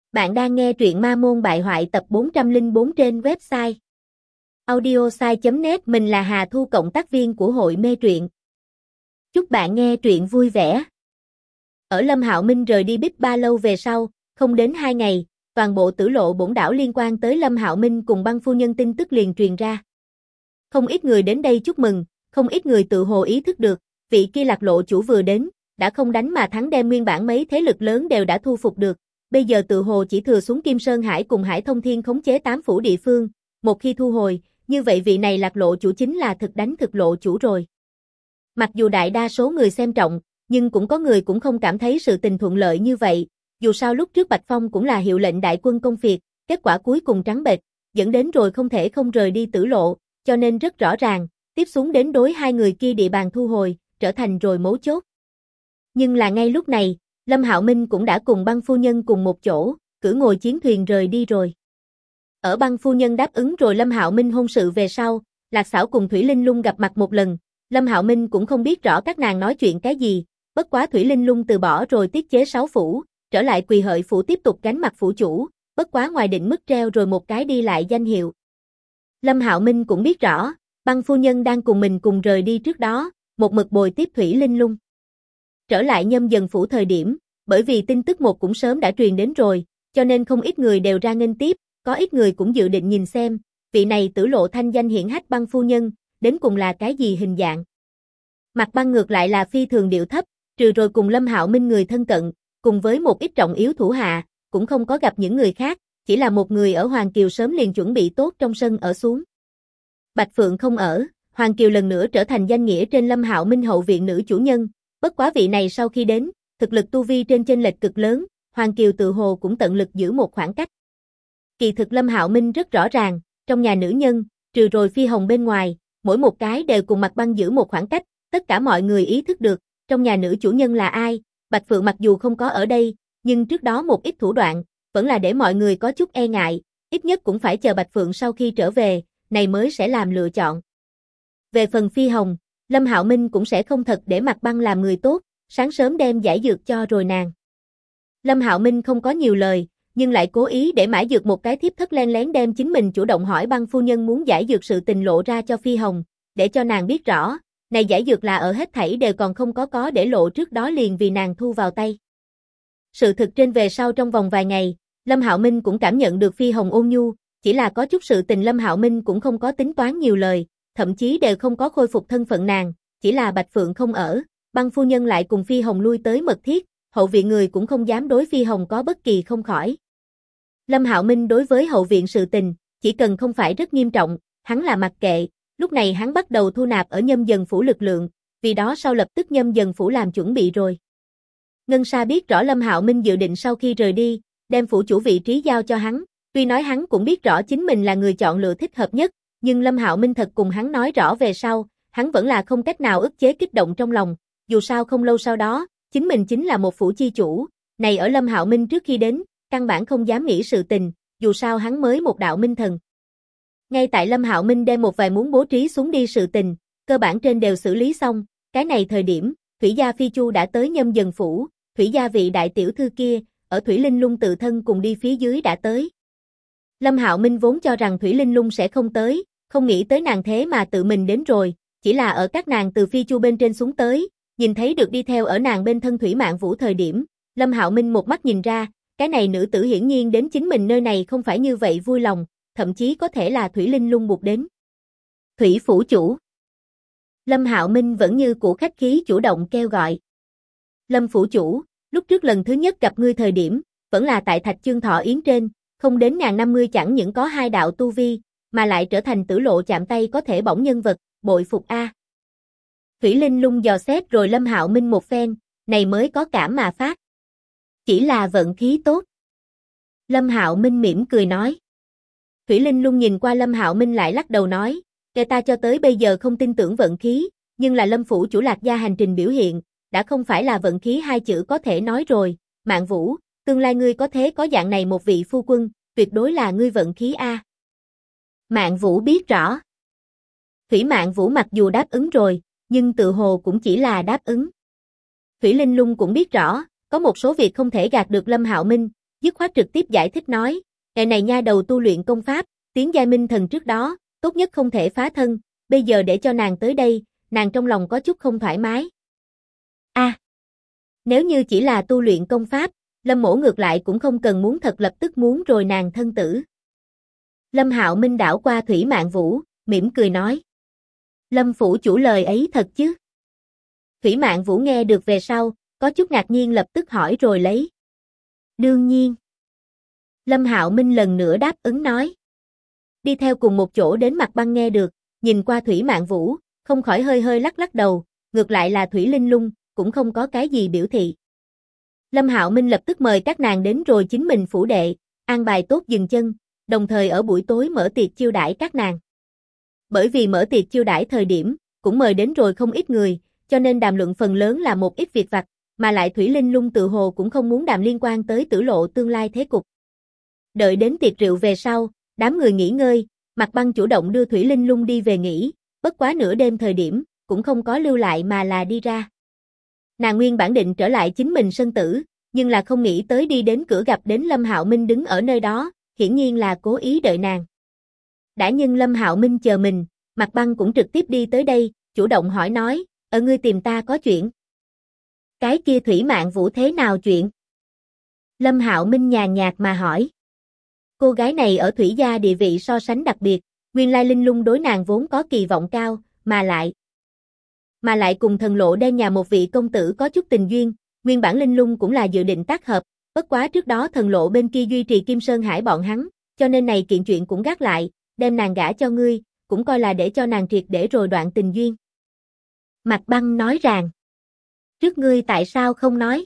Bạn đang nghe truyện Ma Môn Bại Hoại tập 404 trên website audiosai.net. Mình là Hà Thu, cộng tác viên của hội mê truyện. Chúc bạn nghe truyện vui vẻ. Ở Lâm Hạo Minh rời đi Bích Ba lâu về sau, không đến 2 ngày, toàn bộ Tử Lộ Bổn đảo liên quan tới Lâm Hạo Minh cùng Băng phu nhân tin tức liền truyền ra. Không ít người đến đây chúc mừng, không ít người tự hồ ý thức được, vị kia Lạc Lộ chủ vừa đến, đã không đánh mà thắng, đem nguyên bản mấy thế lực lớn đều đã thu phục được. Bây giờ tự hồ chỉ thừa xuống Kim Sơn Hải cùng Hải Thông Thiên khống chế 8 phủ địa phương, một khi thu hồi, như vậy vị này Lạc Lộ chủ chính là thực đánh thực lộ chủ rồi. Mặc dù đại đa số người xem trọng, nhưng cũng có người cũng không cảm thấy sự tình thuận lợi như vậy, dù sao lúc trước Bạch Phong cũng là hiệu lệnh đại quân công phiệt, kết quả cuối cùng trắng bệch, dẫn đến rồi không thể không rời đi Tử Lộ, cho nên rất rõ ràng, tiếp xuống đến đối hai người kia địa bàn thu hồi, trở thành rồi mấu chốt. Nhưng là ngay lúc này, Lâm Hạo Minh cũng đã cùng Băng phu nhân cùng một chỗ, cử ngồi chiến thuyền rời đi rồi. Ở Băng phu nhân đáp ứng rồi Lâm Hạo Minh hôn sự về sau, Lạc Xảo cùng Thủy Linh Lung gặp mặt một lần, Lâm Hạo Minh cũng không biết rõ các nàng nói chuyện cái gì, bất quá Thủy Linh Lung từ bỏ rồi tiết chế 6 phủ, trở lại Quỳ Hợi phủ tiếp tục gánh mặt phủ chủ, bất quá ngoài định mức treo rồi một cái đi lại danh hiệu. Lâm Hạo Minh cũng biết rõ, Băng phu nhân đang cùng mình cùng rời đi trước đó, một mực bồi tiếp Thủy Linh Lung. Trở lại Nhâm Dần phủ thời điểm, bởi vì tin tức một cũng sớm đã truyền đến rồi, cho nên không ít người đều ra nghênh tiếp, có ít người cũng dự định nhìn xem, vị này Tử Lộ thanh danh hiển hách Băng phu nhân, đến cùng là cái gì hình dạng. Mặt Băng ngược lại là phi thường điệu thấp, trừ rồi cùng Lâm Hạo Minh người thân cận, cùng với một ít trọng yếu thủ hạ, cũng không có gặp những người khác, chỉ là một người ở Hoàng Kiều sớm liền chuẩn bị tốt trong sân ở xuống. Bạch Phượng không ở, Hoàng Kiều lần nữa trở thành danh nghĩa trên Lâm Hạo Minh hậu viện nữ chủ nhân. Bất quá vị này sau khi đến, thực lực tu vi trên chênh lệch cực lớn, Hoàng Kiều tự hồ cũng tận lực giữ một khoảng cách. Kỳ thực Lâm Hạo Minh rất rõ ràng, trong nhà nữ nhân, trừ rồi Phi Hồng bên ngoài, mỗi một cái đều cùng Mặt Băng giữ một khoảng cách, tất cả mọi người ý thức được, trong nhà nữ chủ nhân là ai. Bạch Phượng mặc dù không có ở đây, nhưng trước đó một ít thủ đoạn, vẫn là để mọi người có chút e ngại, ít nhất cũng phải chờ Bạch Phượng sau khi trở về, này mới sẽ làm lựa chọn. Về phần Phi Hồng, Lâm Hạo Minh cũng sẽ không thật để Mặt Băng làm người tốt, sáng sớm đem giải dược cho rồi nàng. Lâm Hạo Minh không có nhiều lời, nhưng lại cố ý để Mã Dược một cái thiếp thất len lén đem chính mình chủ động hỏi Băng phu nhân muốn giải dược sự tình lộ ra cho Phi Hồng, để cho nàng biết rõ, này giải dược là ở hết thảy đều còn không có để lộ trước đó liền vì nàng thu vào tay. Sự thực trên về sau trong vòng vài ngày, Lâm Hạo Minh cũng cảm nhận được Phi Hồng ôn nhu, chỉ là có chút sự tình Lâm Hạo Minh cũng không có tính toán nhiều lời. Thậm chí đều không có khôi phục thân phận nàng, chỉ là Bạch Phượng không ở, Băng phu nhân lại cùng Phi Hồng lui tới mật thiết, hậu viện người cũng không dám đối Phi Hồng có bất kỳ không khỏi. Lâm Hạo Minh đối với hậu viện sự tình, chỉ cần không phải rất nghiêm trọng, hắn là mặc kệ, lúc này hắn bắt đầu thu nạp ở Nhâm Dần phủ lực lượng, vì đó sau lập tức Nhâm Dần phủ làm chuẩn bị rồi. Ngân Sa biết rõ Lâm Hạo Minh dự định sau khi rời đi, đem phủ chủ vị trí giao cho hắn, tuy nói hắn cũng biết rõ chính mình là người chọn lựa thích hợp nhất, nhưng Lâm Hạo Minh thật cùng hắn nói rõ về sau, hắn vẫn là không cách nào ức chế kích động trong lòng, dù sao không lâu sau đó, chính mình chính là một phủ chi chủ, này ở Lâm Hạo Minh trước khi đến, căn bản không dám nghĩ sự tình, dù sao hắn mới một đạo minh thần. Ngay tại Lâm Hạo Minh đem một vài muốn bố trí xuống đi sự tình, cơ bản trên đều xử lý xong, cái này thời điểm, Thủy gia Phi Chu đã tới Nhâm Dần phủ, Thủy gia vị đại tiểu thư kia, ở Thủy Linh Lung tự thân cùng đi phía dưới đã tới. Lâm Hạo Minh vốn cho rằng Thủy Linh Lung sẽ không tới, không nghĩ tới nàng thế mà tự mình đến rồi, chỉ là ở các nàng từ Phi Chu bên trên xuống tới, nhìn thấy được đi theo ở nàng bên thân Thủy Mạn Vũ thời điểm, Lâm Hạo Minh một mắt nhìn ra, cái này nữ tử hiển nhiên đến chính mình nơi này không phải như vậy vui lòng, thậm chí có thể là Thủy Linh Lung buộc đến. Thủy phủ chủ. Lâm Hạo Minh vẫn như cũ khách khí chủ động kêu gọi. Lâm phủ chủ, lúc trước lần thứ nhất gặp ngươi thời điểm, vẫn là tại Thạch Chương Thọ Yến trên, không đến ngàn năm ngươi chẳng những có 2 đạo tu vi, mà lại trở thành Tử Lộ chạm tay có thể bỏng nhân vật, bội phục a. Thủy Linh Lung dò xét rồi Lâm Hạo Minh một phen, này mới có cảm mà phát. Chỉ là vận khí tốt. Lâm Hạo Minh mỉm cười nói. Thủy Linh Lung nhìn qua Lâm Hạo Minh lại lắc đầu nói, kẻ ta cho tới bây giờ không tin tưởng vận khí, nhưng là Lâm phủ chủ Lạc gia hành trình biểu hiện, đã không phải là vận khí hai chữ có thể nói rồi, Mạn Vũ, tương lai ngươi có thế có dạng này một vị phu quân, tuyệt đối là ngươi vận khí a. Mạn Vũ biết rõ. Thủy Mạn Vũ mặc dù đáp ứng rồi, nhưng tự hồ cũng chỉ là đáp ứng. Thủy Linh Lung cũng biết rõ, có một số việc không thể gạt được Lâm Hạo Minh, dứt khoát trực tiếp giải thích nói, "Ngày này nha đầu tu luyện công pháp, tiến giai minh thần trước đó, tốt nhất không thể phá thân, bây giờ để cho nàng tới đây, nàng trong lòng có chút không thoải mái." Nếu như chỉ là tu luyện công pháp, Lâm Mỗ ngược lại cũng không cần muốn thật lập tức muốn rồi nàng thân tử. Lâm Hạo Minh đảo qua Thủy Mạn Vũ, mỉm cười nói. Lâm phủ chủ lời ấy thật chứ? Thủy Mạn Vũ nghe được về sau, có chút ngạc nhiên lập tức hỏi rồi lấy. Đương nhiên. Lâm Hạo Minh lần nữa đáp ứng nói. Đi theo cùng một chỗ đến Mặt Băng nghe được, nhìn qua Thủy Mạn Vũ, không khỏi hơi hơi lắc lắc đầu, ngược lại là Thủy Linh Lung, cũng không có cái gì biểu thị. Lâm Hạo Minh lập tức mời các nàng đến rồi chính mình phủ đệ, an bài tốt dừng chân, đồng thời ở buổi tối mở tiệc chiêu đãi các nàng. Bởi vì mở tiệc chiêu đãi thời điểm, cũng mời đến rồi không ít người, cho nên đàm luận phần lớn là một ít việc vặt, mà lại Thủy Linh Lung tự hồ cũng không muốn đàm liên quan tới Tử Lộ tương lai thế cục. Đợi đến tiệc rượu về sau, đám người nghỉ ngơi, Mặt Băng chủ động đưa Thủy Linh Lung đi về nghỉ, bất quá nửa đêm thời điểm, cũng không có lưu lại mà là đi ra. Nàng nguyên bản định trở lại chính mình sân tử, nhưng là không nghĩ tới đi đến cửa gặp đến Lâm Hạo Minh đứng ở nơi đó, hiển nhiên là cố ý đợi nàng. Đã nhưng Lâm Hạo Minh chờ mình, Mặt Băng cũng trực tiếp đi tới đây, chủ động hỏi nói, ngươi tìm ta có chuyện. Cái kia Thủy Mạn Vũ thế nào chuyện? Lâm Hạo Minh nhàn nhạt mà hỏi. Cô gái này ở Thủy gia địa vị so sánh đặc biệt, nguyên lai Linh Lung đối nàng vốn có kỳ vọng cao, mà lại cùng Thần Lộ Đen nhà một vị công tử có chút tình duyên, nguyên bản Linh Lung cũng là dự định tác hợp, bất quá trước đó Thần Lộ bên kia duy trì Kim Sơn Hải bọn hắn, cho nên này kiện chuyện cũng gác lại, đem nàng gả cho ngươi, cũng coi là để cho nàng triệt để rồi đoạn tình duyên. Mặt Băng nói rằng, trước ngươi tại sao không nói?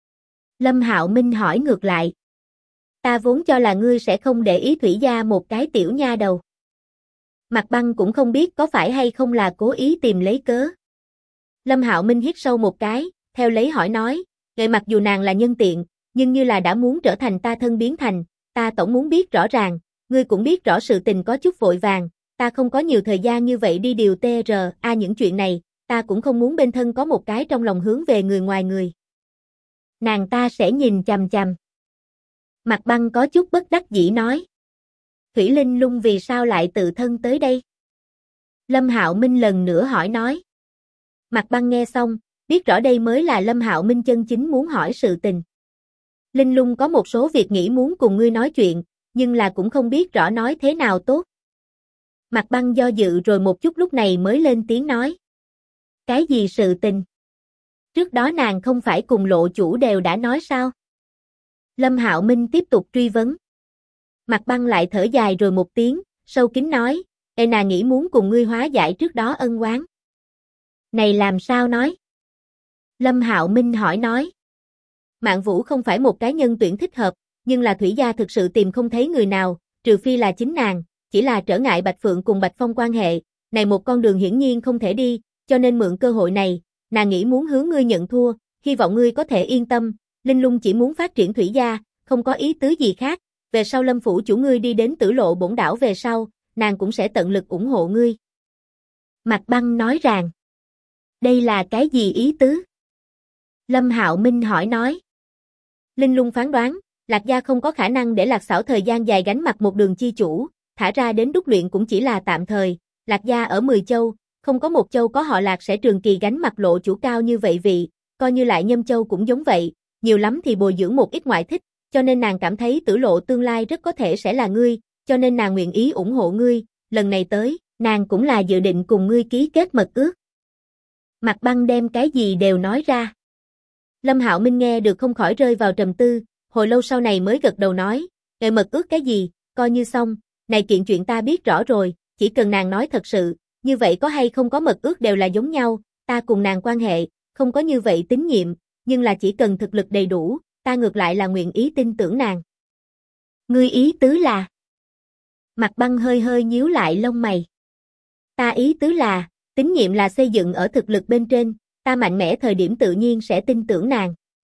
Lâm Hạo Minh hỏi ngược lại. Ta vốn cho là ngươi sẽ không để ý Thủy gia một cái tiểu nha đầu. Mặt Băng cũng không biết có phải hay không là cố ý tìm lấy cớ. Lâm Hạo Minh hít sâu một cái, theo lấy hỏi nói, mặc dù nàng là nhân tiện, nhưng như là đã muốn trở thành ta thân biến thành, ta tổng muốn biết rõ ràng, ngươi cũng biết rõ sự tình có chút vội vàng, ta không có nhiều thời gian như vậy đi điều TRA những chuyện này, ta cũng không muốn bên thân có một cái trong lòng hướng về người ngoài người. Nàng ta sẽ nhìn chằm chằm. Mặt Băng có chút bất đắc dĩ nói. Thủy Linh Lung vì sao lại tự thân tới đây? Lâm Hạo Minh lần nữa hỏi nói. Mặt Băng nghe xong, biết rõ đây mới là Lâm Hạo Minh chân chính muốn hỏi sự tình. Linh Lung có một số việc nghĩ muốn cùng ngươi nói chuyện, nhưng là cũng không biết rõ nói thế nào tốt. Mặt Băng do dự rồi một chút lúc này mới lên tiếng nói. Cái gì sự tình? Trước đó nàng không phải cùng Lộ chủ đều đã nói sao? Lâm Hạo Minh tiếp tục truy vấn. Mặt Băng lại thở dài rồi một tiếng, sâu kín nói, nàng nghĩ muốn cùng ngươi hóa giải trước đó ân oán. Này làm sao nói? Lâm Hạo Minh hỏi nói. Mạn Vũ không phải một cái nhân tuyển thích hợp, nhưng là Thủy gia thực sự tìm không thấy người nào, trừ phi là chính nàng, chỉ là trở ngại Bạch Phượng cùng Bạch Phong quan hệ, này một con đường hiển nhiên không thể đi, cho nên mượn cơ hội này, nàng nghĩ muốn hướng ngươi nhận thua, hy vọng ngươi có thể yên tâm, Linh Lung chỉ muốn phát triển Thủy gia, không có ý tứ gì khác, về sau Lâm phủ chủ ngươi đi đến Tử Lộ Bổn đảo về sau, nàng cũng sẽ tận lực ủng hộ ngươi. Mặt Băng nói rằng, đây là cái gì ý tứ? Lâm Hạo Minh hỏi nói. Linh Lung phán đoán, Lạc gia không có khả năng để Lạc Xảo thời gian dài gánh mặt một đường chi chủ, thả ra đến đúc luyện cũng chỉ là tạm thời, Lạc gia ở 10 châu, không có một châu có họ Lạc sẽ trường kỳ gánh mặt Lộ chủ cao như vậy vì, coi như lại Nhâm châu cũng giống vậy, nhiều lắm thì bồi dưỡng một ít ngoại thích, cho nên nàng cảm thấy Tử Lộ tương lai rất có thể sẽ là ngươi, cho nên nàng nguyện ý ủng hộ ngươi, lần này tới, nàng cũng là dự định cùng ngươi ký kết mật ước. Mặt Băng đem cái gì đều nói ra. Lâm Hạo Minh nghe được không khỏi rơi vào trầm tư, hồi lâu sau này mới gật đầu nói, mật ước cái gì, coi như xong, này kiện chuyện ta biết rõ rồi, chỉ cần nàng nói thật sự, như vậy có hay không có mật ước đều là giống nhau, ta cùng nàng quan hệ, không có như vậy tín nhiệm, nhưng là chỉ cần thực lực đầy đủ, ta ngược lại là nguyện ý tin tưởng nàng. Ngươi ý tứ là? Mặt Băng hơi hơi nhíu lại lông mày. Ta ý tứ là, tín nhiệm là xây dựng ở thực lực bên trên, ta mạnh mẽ thời điểm tự nhiên sẽ tin tưởng nàng.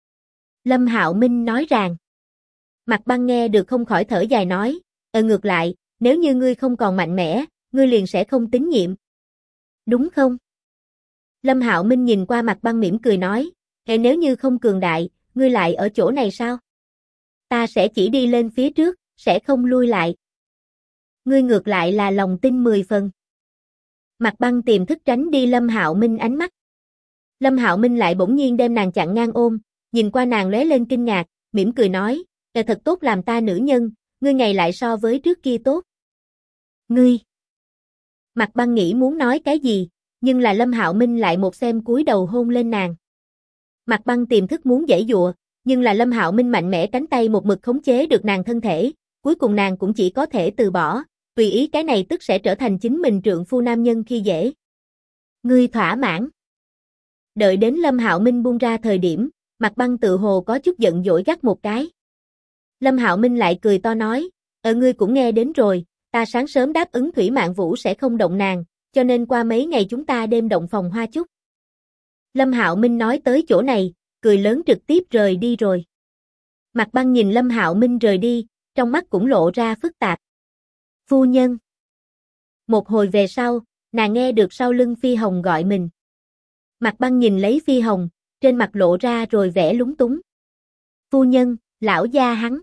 Lâm Hạo Minh nói rằng. Mặt Băng nghe được không khỏi thở dài nói, ngược lại, nếu như ngươi không còn mạnh mẽ, ngươi liền sẽ không tín nhiệm. Đúng không? Lâm Hạo Minh nhìn qua Mặt Băng mỉm cười nói, nếu như không cường đại, ngươi lại ở chỗ này sao? ta sẽ chỉ đi lên phía trước, sẽ không lui lại. Ngươi ngược lại là lòng tin 10 phần. Mạc Băng tiềm thức tránh đi Lâm Hạo Minh ánh mắt. Lâm Hạo Minh lại bỗng nhiên đem nàng chặn ngang ôm, nhìn qua nàng lóe lên kinh ngạc, mỉm cười nói, thật tốt làm ta nữ nhân, ngươi ngày lại so với trước kia tốt. Ngươi. Mạc Băng nghĩ muốn nói cái gì, nhưng là Lâm Hạo Minh lại một xem cúi đầu hôn lên nàng. Mạc Băng tiềm thức muốn giãy giụa, nhưng là Lâm Hạo Minh mạnh mẽ cánh tay một mực khống chế được nàng thân thể, cuối cùng nàng cũng chỉ có thể từ bỏ, tùy ý cái này tức sẽ trở thành chính mình trượng phu nam nhân khi dễ. Ngươi thỏa mãn. Đợi đến Lâm Hạo Minh buông ra thời điểm, Mạc Băng tự hồ có chút giận dỗi gắt một cái. Lâm Hạo Minh lại cười to nói, ngươi cũng nghe đến rồi, ta sáng sớm đáp ứng Thủy Mạn Vũ sẽ không động nàng, cho nên qua mấy ngày chúng ta đêm động phòng hoa chút. Lâm Hạo Minh nói tới chỗ này, cười lớn trực tiếp rời đi rồi. Mạc Băng nhìn Lâm Hạo Minh rời đi, trong mắt cũng lộ ra phức tạp. Phu nhân. Một hồi về sau, nàng nghe được sau lưng Phi Hồng gọi mình. Mạc Băng nhìn lấy Phi Hồng, trên mặt lộ ra rồi vẻ lúng túng. Phu nhân, lão gia hắn.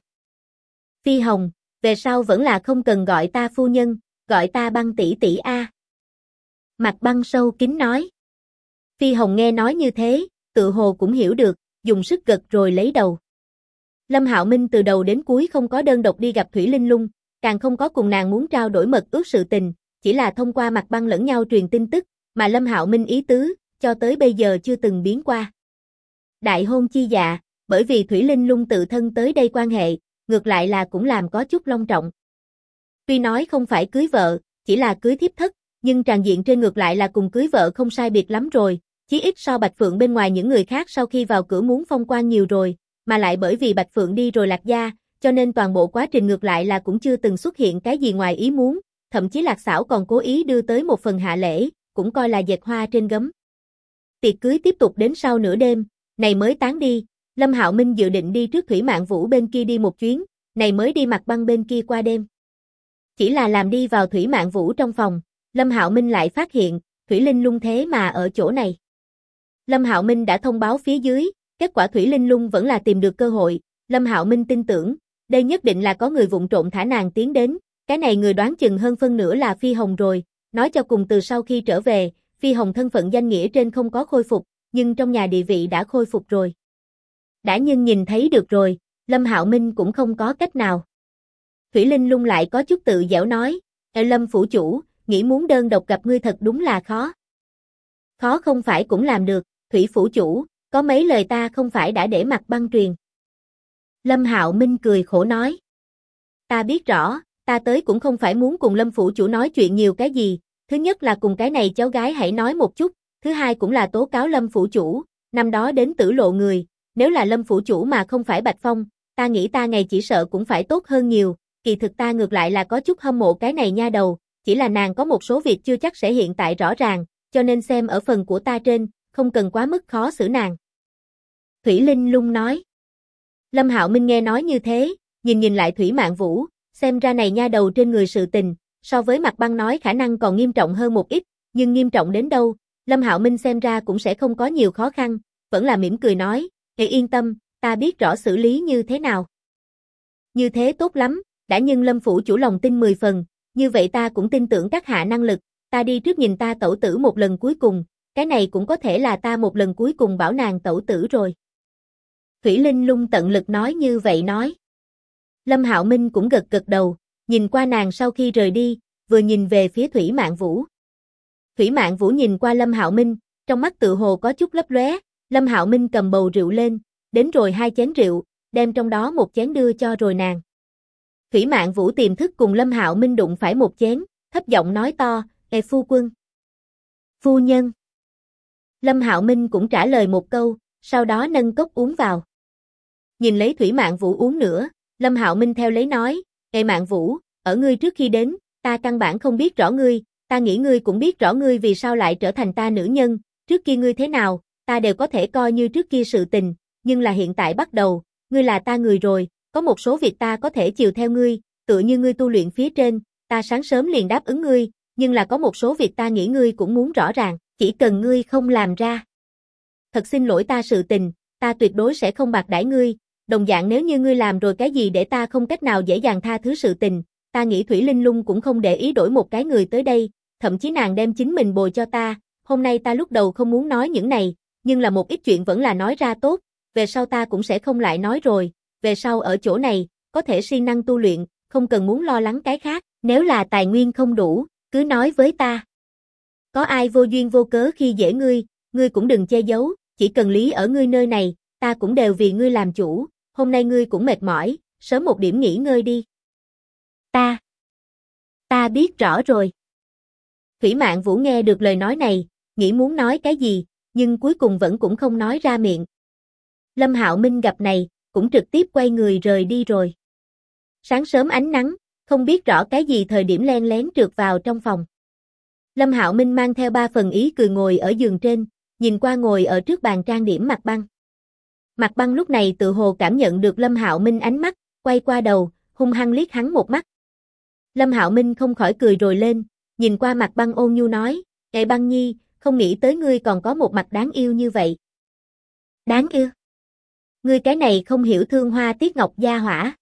Phi Hồng, về sau vẫn là không cần gọi ta phu nhân, gọi ta Băng tỷ tỷ a. Mạc Băng sâu kín nói. Phi Hồng nghe nói như thế, tự hồ cũng hiểu được, dùng sức gật rồi lấy đầu. Lâm Hạo Minh từ đầu đến cuối không có đơn độc đi gặp Thủy Linh Lung, càng không có cùng nàng muốn trao đổi mật ước sự tình, chỉ là thông qua Mạc Băng lẫn nhau truyền tin tức, mà Lâm Hạo Minh ý tứ, cho tới bây giờ chưa từng biến qua. Đại hôn chi dạ, bởi vì Thủy Linh Lung tự thân tới đây quan hệ, ngược lại là cũng làm có chút long trọng. Tuy nói không phải cưới vợ, chỉ là cưới thiếp thất, nhưng tràng diện trên ngược lại là cùng cưới vợ không sai biệt lắm rồi, chí ít so Bạch Phượng bên ngoài những người khác sau khi vào cửa muốn phong quan nhiều rồi, mà lại bởi vì Bạch Phượng đi rồi Lạc gia, cho nên toàn bộ quá trình ngược lại là cũng chưa từng xuất hiện cái gì ngoài ý muốn, thậm chí Lạc Xảo còn cố ý đưa tới một phần hạ lễ, cũng coi là dệt hoa trên gấm. Tiệc cưới tiếp tục đến sau nửa đêm, này mới tán đi, Lâm Hạo Minh dự định đi trước Thủy Mạn Vũ bên kia đi một chuyến, này mới đi Mạc Băng bên kia qua đêm. Chỉ là làm đi vào Thủy Mạn Vũ trong phòng, Lâm Hạo Minh lại phát hiện, Thủy Linh Lung thế mà ở chỗ này. Lâm Hạo Minh đã thông báo phía dưới, kết quả Thủy Linh Lung vẫn là tìm được cơ hội, Lâm Hạo Minh tin tưởng, đây nhất định là có người vụng trộm thả nàng tiến đến, cái này người đoán chừng hơn phân nửa là Phi Hồng rồi, nói cho cùng từ sau khi trở về, Phi Hồng thân phận danh nghĩa trên không có khôi phục, nhưng trong nhà địa vị đã khôi phục rồi. Đã nhưng nhìn thấy được rồi, Lâm Hạo Minh cũng không có cách nào. Thủy Linh Lung lại có chút tự giễu nói, Lâm phủ chủ, nghĩ muốn đơn độc gặp ngươi thật đúng là khó. Khó không phải cũng làm được, Thủy phủ chủ, có mấy lời ta không phải đã để Mạc Băng truyền. Lâm Hạo Minh cười khổ nói. Ta biết rõ, ta tới cũng không phải muốn cùng Lâm phủ chủ nói chuyện nhiều cái gì, thứ nhất là cùng cái này cháu gái hãy nói một chút, thứ hai cũng là tố cáo Lâm phủ chủ, năm đó đến tử lộ người, nếu là Lâm phủ chủ mà không phải Bạch Phong, ta nghĩ ta ngày chỉ sợ cũng phải tốt hơn nhiều, kỳ thực ta ngược lại là có chút hâm mộ cái này nha đầu, chỉ là nàng có một số việc chưa chắc sẽ hiện tại rõ ràng, cho nên xem ở phần của ta trên, không cần quá mức khó xử nàng. Thủy Linh Lung nói. Lâm Hạo Minh nghe nói như thế, nhìn lại Thủy Mạn Vũ, xem ra này nha đầu trên người sự tình, so với Mạc Băng nói khả năng còn nghiêm trọng hơn một ít, nhưng nghiêm trọng đến đâu, Lâm Hạo Minh xem ra cũng sẽ không có nhiều khó khăn, vẫn là mỉm cười nói, yên tâm, ta biết rõ xử lý như thế nào. Như thế tốt lắm, đã nhưng Lâm phủ chủ lòng tin 10 phần, như vậy ta cũng tin tưởng các hạ năng lực, ta đi trước nhìn ta tẩu tử một lần cuối cùng, cái này cũng có thể là ta một lần cuối cùng bảo nàng tẩu tử rồi. Thủy Linh Lung tận lực nói như vậy nói. Lâm Hạo Minh cũng gật gật đầu, nhìn qua nàng sau khi rời đi, vừa nhìn về phía Thủy Mạn Vũ. Thủy Mạn Vũ nhìn qua Lâm Hạo Minh, trong mắt tự hồ có chút lấp lóe, Lâm Hạo Minh cầm bầu rượu lên, đến rồi 2 chén rượu, đem trong đó một chén đưa cho rồi nàng. Thủy Mạn Vũ tiềm thức cùng Lâm Hạo Minh đụng phải một chén, thấp giọng nói to, phu quân. Phu nhân. Lâm Hạo Minh cũng trả lời một câu, sau đó nâng cốc uống vào. Nhìn lấy Thủy Mạn Vũ uống nữa, Lâm Hạo Minh theo lấy nói, Mạn Vũ, ở ngươi trước khi đến, ta căn bản không biết rõ ngươi, ta nghĩ ngươi cũng biết rõ ngươi vì sao lại trở thành ta nữ nhân, trước kia ngươi thế nào, ta đều có thể coi như trước kia sự tình, nhưng là hiện tại bắt đầu, ngươi là ta người rồi, có một số việc ta có thể chiều theo ngươi, tựa như ngươi tu luyện phía trên, ta sáng sớm liền đáp ứng ngươi, nhưng là có một số việc ta nghĩ ngươi cũng muốn rõ ràng, chỉ cần ngươi không làm ra. Thật xin lỗi ta sự tình, ta tuyệt đối sẽ không bạc đãi ngươi, đồng dạng nếu như ngươi làm rồi cái gì để ta không cách nào dễ dàng tha thứ sự tình, ta nghĩ Thủy Linh Lung cũng không để ý đổi một cái người tới đây, thậm chí nàng đem chính mình bồi cho ta, hôm nay ta lúc đầu không muốn nói những này, nhưng là một ít chuyện vẫn là nói ra tốt, về sau ta cũng sẽ không lại nói rồi, về sau ở chỗ này, có thể siêng năng tu luyện, không cần muốn lo lắng cái khác, nếu là tài nguyên không đủ, cứ nói với ta. Có ai vô duyên vô cớ khi dễ ngươi cũng đừng che giấu, chỉ cần lý ở ngươi nơi này, ta cũng đều vì ngươi làm chủ, hôm nay ngươi cũng mệt mỏi, sớm một điểm nghỉ ngơi đi. Ta biết rõ rồi. Thủy Mạn Vũ nghe được lời nói này, nghĩ muốn nói cái gì, nhưng cuối cùng vẫn cũng không nói ra miệng. Lâm Hạo Minh gặp này, cũng trực tiếp quay người rời đi rồi. Sáng sớm ánh nắng, không biết rõ cái gì thời điểm len lén trượt vào trong phòng. Lâm Hạo Minh mang theo 3 phần ý cười ngồi ở giường trên, nhìn qua ngồi ở trước bàn trang điểm Mạc Băng. Mạc Băng lúc này tự hồ cảm nhận được Lâm Hạo Minh ánh mắt, quay qua đầu, hung hăng liếc hắn một mắt. Lâm Hạo Minh không khỏi cười rồi lên, nhìn qua Mạc Băng ôn nhu nói, "Ê Băng Nhi, không nghĩ tới ngươi còn có một mặt đáng yêu như vậy." "Đáng yêu? Ngươi cái này không hiểu thương hoa tiếc ngọc gia hỏa."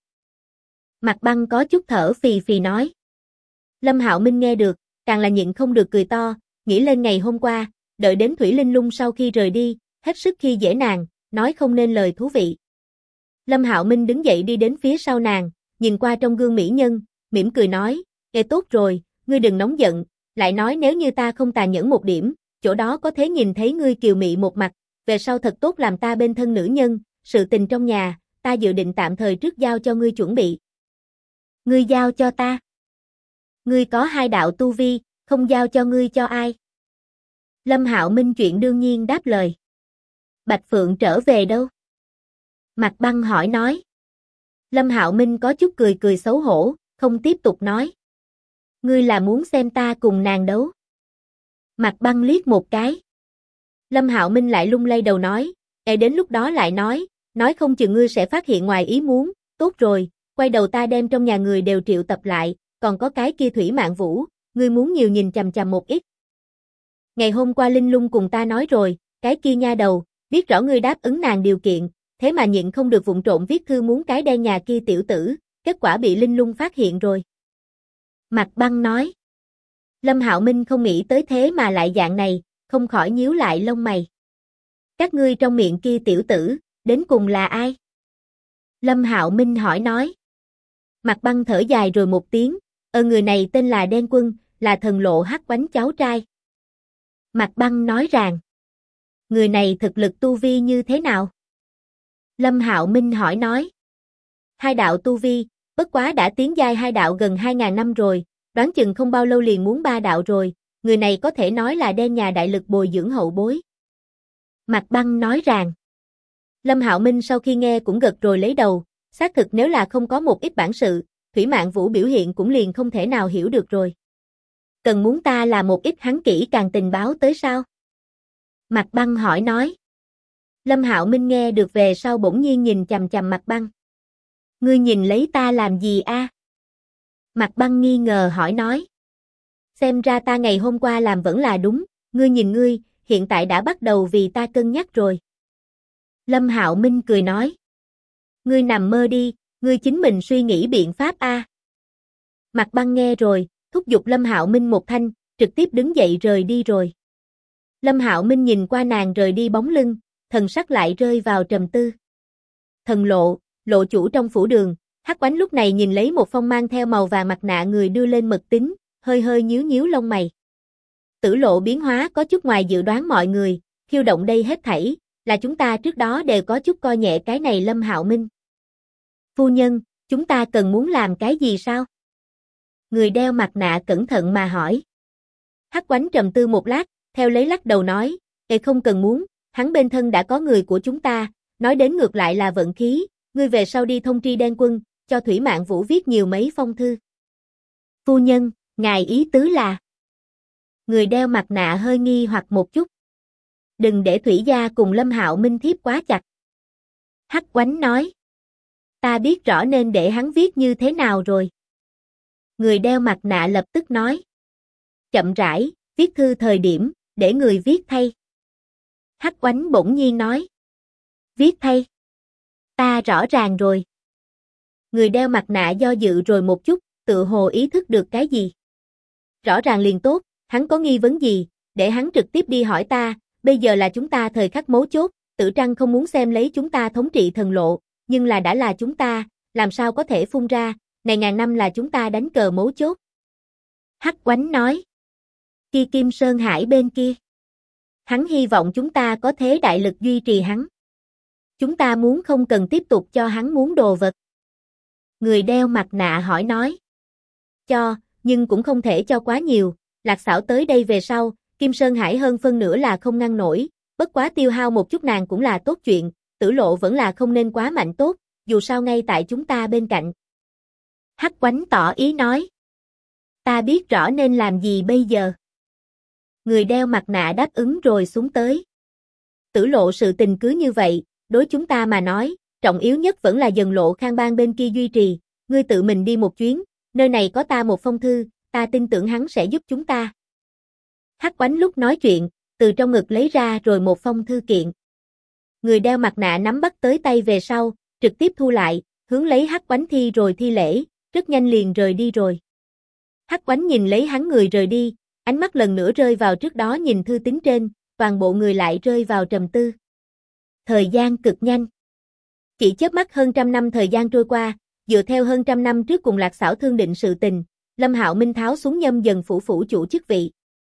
Mạc Băng có chút thở phì phì nói. Lâm Hạo Minh nghe được, càng là nhịn không được cười to, nghĩ lên ngày hôm qua, đợi đến Thủy Linh Lung sau khi rời đi, hết sức khi dễ nàng, nói không nên lời thú vị. Lâm Hạo Minh đứng dậy đi đến phía sau nàng, nhìn qua trong gương mỹ nhân, mỉm cười nói, "Ê tốt rồi, ngươi đừng nóng giận, lại nói nếu như ta không tàn nhẫn một điểm, chỗ đó có thể nhìn thấy ngươi kiều mị một mặt, về sau thật tốt làm ta bên thân nữ nhân, sự tình trong nhà, ta dự định tạm thời trước giao cho ngươi chuẩn bị." "Ngươi giao cho ta? Ngươi có 2 đạo tu vi, không giao cho ngươi cho ai?" Lâm Hạo Minh chuyện đương nhiên đáp lời. "Bạch Phượng trở về đâu?" Mạc Băng hỏi nói. Lâm Hạo Minh có chút cười cười xấu hổ, không tiếp tục nói. "Ngươi là muốn xem ta cùng nàng đấu?" Mạc Băng liếc một cái. Lâm Hạo Minh lại lung lay đầu nói, đến lúc đó lại nói không chừng ngươi sẽ phát hiện ngoài ý muốn, tốt rồi, quay đầu ta đem trong nhà người đều triệu tập lại, còn có cái kia Thủy Mạn Vũ, ngươi muốn nhiều nhìn chằm chằm một ít. Ngày hôm qua Linh Lung cùng ta nói rồi, cái kia nha đầu, biết rõ ngươi đáp ứng nàng điều kiện, thế mà nhịn không được vụng trộm viết thư muốn cái đen nhà kia tiểu tử, kết quả bị Linh Lung phát hiện rồi." Mạc Băng nói. Lâm Hạo Minh không nghĩ tới thế mà lại dạng này, không khỏi nhíu lại lông mày. "Các ngươi trong miệng kia tiểu tử, đến cùng là ai?" Lâm Hạo Minh hỏi nói. Mạc Băng thở dài rồi một tiếng, người này tên là Đen Quân, là Thần Lộ Hắc Oánh cháu trai." Mạc Băng nói rằng, "Người này thực lực tu vi như thế nào?" Lâm Hạo Minh hỏi nói. "2 đạo tu vi, bất quá đã tiến giai 2 đạo gần 2.000 năm rồi, đoán chừng không bao lâu liền muốn 3 đạo rồi, người này có thể nói là đen nhà đại lực bồi dưỡng hậu bối." Mạc Băng nói rằng. Lâm Hạo Minh sau khi nghe cũng gật rồi lấy đầu, xác thực nếu là không có một ít bản sự, Thủy Mạn Vũ biểu hiện cũng liền không thể nào hiểu được rồi. "Cần muốn ta là một ít hắn kỹ càng tình báo tới sao?" Mạc Băng hỏi nói. Lâm Hạo Minh nghe được về sau bỗng nhiên nhìn chằm chằm Mạc Băng. "Ngươi nhìn lấy ta làm gì a?" Mạc Băng nghi ngờ hỏi nói. "Xem ra ta ngày hôm qua làm vẫn là đúng, ngươi nhìn ngươi, hiện tại đã bắt đầu vì ta cân nhắc rồi." Lâm Hạo Minh cười nói. "Ngươi nằm mơ đi, ngươi chính mình suy nghĩ biện pháp a." Mạc Băng nghe rồi, thúc giục Lâm Hạo Minh một thanh, trực tiếp đứng dậy rời đi rồi. Lâm Hạo Minh nhìn qua nàng rời đi bóng lưng, thần sắc lại rơi vào trầm tư. Thần Lộ, lộ chủ trong phủ đường, Hắc Oánh lúc này nhìn lấy một phong mang theo màu vàng mặt nạ người đưa lên mật tín, hơi hơi nhíu nhíu lông mày. Tử Lộ biến hóa có chút ngoài dự đoán mọi người, khiêu động đây hết thảy, là chúng ta trước đó đều có chút coi nhẹ cái này Lâm Hạo Minh. "Phu nhân, chúng ta cần muốn làm cái gì sao?" Người đeo mặt nạ cẩn thận mà hỏi. Hắc Oánh trầm tư một lát, theo lấy lắc đầu nói, không cần muốn, hắn bên thân đã có người của chúng ta, nói đến ngược lại là vận khí, ngươi về sau đi thông tri Đen Quân, cho Thủy Mạn Vũ viết nhiều mấy phong thư." "Phu nhân, ngài ý tứ là?" Người đeo mặt nạ hơi nghi hoặc một chút. "Đừng để Thủy gia cùng Lâm Hạo Minh thiếp quá chặt." Hắc Oánh nói. "Ta biết rõ nên để hắn viết như thế nào rồi." Người đeo mặt nạ lập tức nói. "Chậm rãi, viết thư thời điểm, để người viết thay." Hắc Oánh bỗng nhiên nói. "Viết thay?" Ta rõ ràng rồi. Người đeo mặt nạ do dự rồi một chút, tự hồ ý thức được cái gì. Rõ ràng liền tốt, hắn có nghi vấn gì, để hắn trực tiếp đi hỏi ta, bây giờ là chúng ta thời khắc mấu chốt, Tử Trăng không muốn xem lấy chúng ta thống trị thần lộ, nhưng là đã là chúng ta, làm sao có thể phun ra, này ngàn năm là chúng ta đánh cờ mấu chốt. Hắc Oánh nói. Kia Kim Sơn Hải bên kia. Hắn hy vọng chúng ta có thế đại lực duy trì hắn. Chúng ta muốn không cần tiếp tục cho hắn muốn đồ vật. Người đeo mặt nạ hỏi nói. Cho, nhưng cũng không thể cho quá nhiều, Lạc Xảo tới đây về sau, Kim Sơn Hải hơn phân nửa là không ngăn nổi, bất quá tiêu hao một chút nàng cũng là tốt chuyện, Tử Lộ vẫn là không nên quá mạnh tốt, dù sao ngay tại chúng ta bên cạnh. Hắc Oánh tỏ ý nói. Ta biết rõ nên làm gì bây giờ. Người đeo mặt nạ đáp ứng rồi xuống tới. Tử Lộ sự tình cứ như vậy, đối chúng ta mà nói, trọng yếu nhất vẫn là Dần Lộ Khang Bang bên kia duy trì, ngươi tự mình đi một chuyến, nơi này có ta một phong thư, ta tin tưởng hắn sẽ giúp chúng ta. Hắc Oánh lúc nói chuyện, từ trong ngực lấy ra rồi một phong thư kiện. Người đeo mặt nạ nắm bắt tới tay về sau, trực tiếp thu lại, hướng lấy Hắc Oánh thi rồi thi lễ, rất nhanh liền rời đi rồi. Hắc Oánh nhìn lấy hắn người rời đi, ánh mắt lần nữa rơi vào trước đó nhìn thư tín trên, toàn bộ người lại rơi vào trầm tư. Thời gian cực nhanh. Chỉ chớp mắt hơn trăm năm thời gian trôi qua, dựa theo hơn trăm năm trước cùng Lạc Xảo thương định sự tình, Lâm Hạo Minh tháo xuống Nhâm Dần phủ phủ chủ chức vị.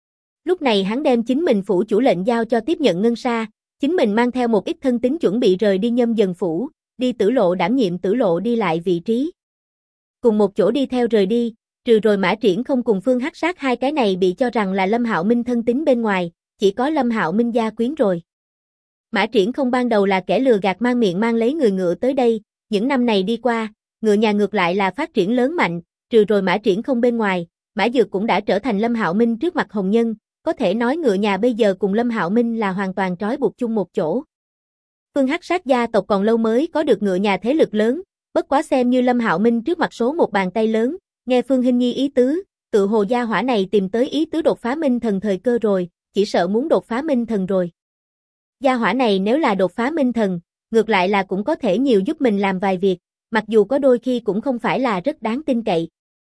Lúc này hắn đem chính mình phủ chủ lệnh giao cho tiếp nhận Ngân Sa, chính mình mang theo một ít thân tín chuẩn bị rời đi Nhâm Dần phủ, đi Tử Lộ đảm nhiệm Tử Lộ đi lại vị trí. Cùng một chỗ đi theo rời đi, trừ rồi Mã Triển không cùng Phương Hắc Sát hai cái này bị cho rằng là Lâm Hạo Minh thân tín bên ngoài, chỉ có Lâm Hạo Minh gia quyến rồi. Mã Triển không ban đầu là kẻ lừa gạt mang miệng mang lấy người ngựa tới đây, những năm này đi qua, ngựa nhà ngược lại là phát triển lớn mạnh, trừ rồi Mã Triển không bên ngoài, Mã Dược cũng đã trở thành Lâm Hạo Minh trước mặt hồng nhân, có thể nói ngựa nhà bây giờ cùng Lâm Hạo Minh là hoàn toàn trói buộc chung một chỗ. Phương Hắc Sát gia tộc còn lâu mới có được ngựa nhà thế lực lớn, bất quá xem như Lâm Hạo Minh trước mặt số một bàn tay lớn, nghe Phương Hinh Nhi ý tứ, tự hồ gia hỏa này tìm tới ý tứ đột phá minh thần thời cơ rồi, chỉ sợ muốn đột phá minh thần rồi. Gia hỏa này nếu là đột phá minh thần, ngược lại là cũng có thể nhiều giúp mình làm vài việc, mặc dù có đôi khi cũng không phải là rất đáng tin cậy.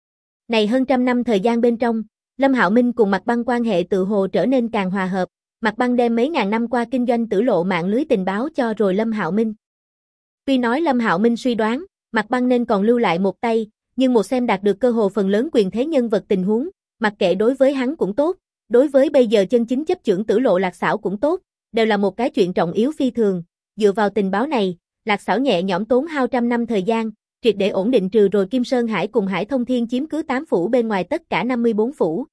Này hơn trăm năm thời gian bên trong, Lâm Hạo Minh cùng Mạc Băng quan hệ tự hồ trở nên càng hòa hợp, Mạc Băng đem mấy ngàn năm qua kinh doanh Tử Lộ mạng lưới tình báo cho rồi Lâm Hạo Minh. Tuy nói Lâm Hạo Minh suy đoán, Mạc Băng nên còn lưu lại một tay, nhưng một xem đạt được cơ hồ phần lớn quyền thế nhân vật tình huống, mặc kệ đối với hắn cũng tốt, đối với bây giờ chân chính chấp chưởng Tử Lộ Lạc Xảo cũng tốt, đều là một cái chuyện trọng yếu phi thường, dựa vào tình báo này, Lạc Xảo nhẹ nhõm tốn hao trăm năm thời gian, triệt để ổn định trừ rồi Kim Sơn Hải cùng Hải Thông Thiên chiếm cứ 8 phủ bên ngoài tất cả 54 phủ.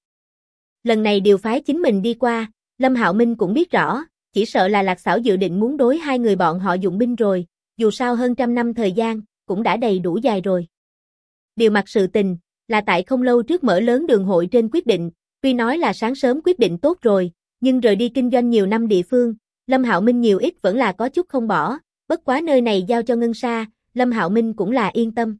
Lần này điều phái chính mình đi qua, Lâm Hạo Minh cũng biết rõ, chỉ sợ là Lạc Xảo dự định muốn đối hai người bọn họ dụng binh rồi, dù sao hơn trăm năm thời gian, cũng đã đầy đủ dài rồi. Điều mặt sự tình, là tại không lâu trước mở lớn đường hội trên quyết định, tuy nói là sáng sớm quyết định tốt rồi, nhưng rời đi kinh doanh nhiều năm địa phương, Lâm Hạo Minh nhiều ít vẫn là có chút không bỏ, bất quá nơi này giao cho Ngân Sa, Lâm Hạo Minh cũng là yên tâm.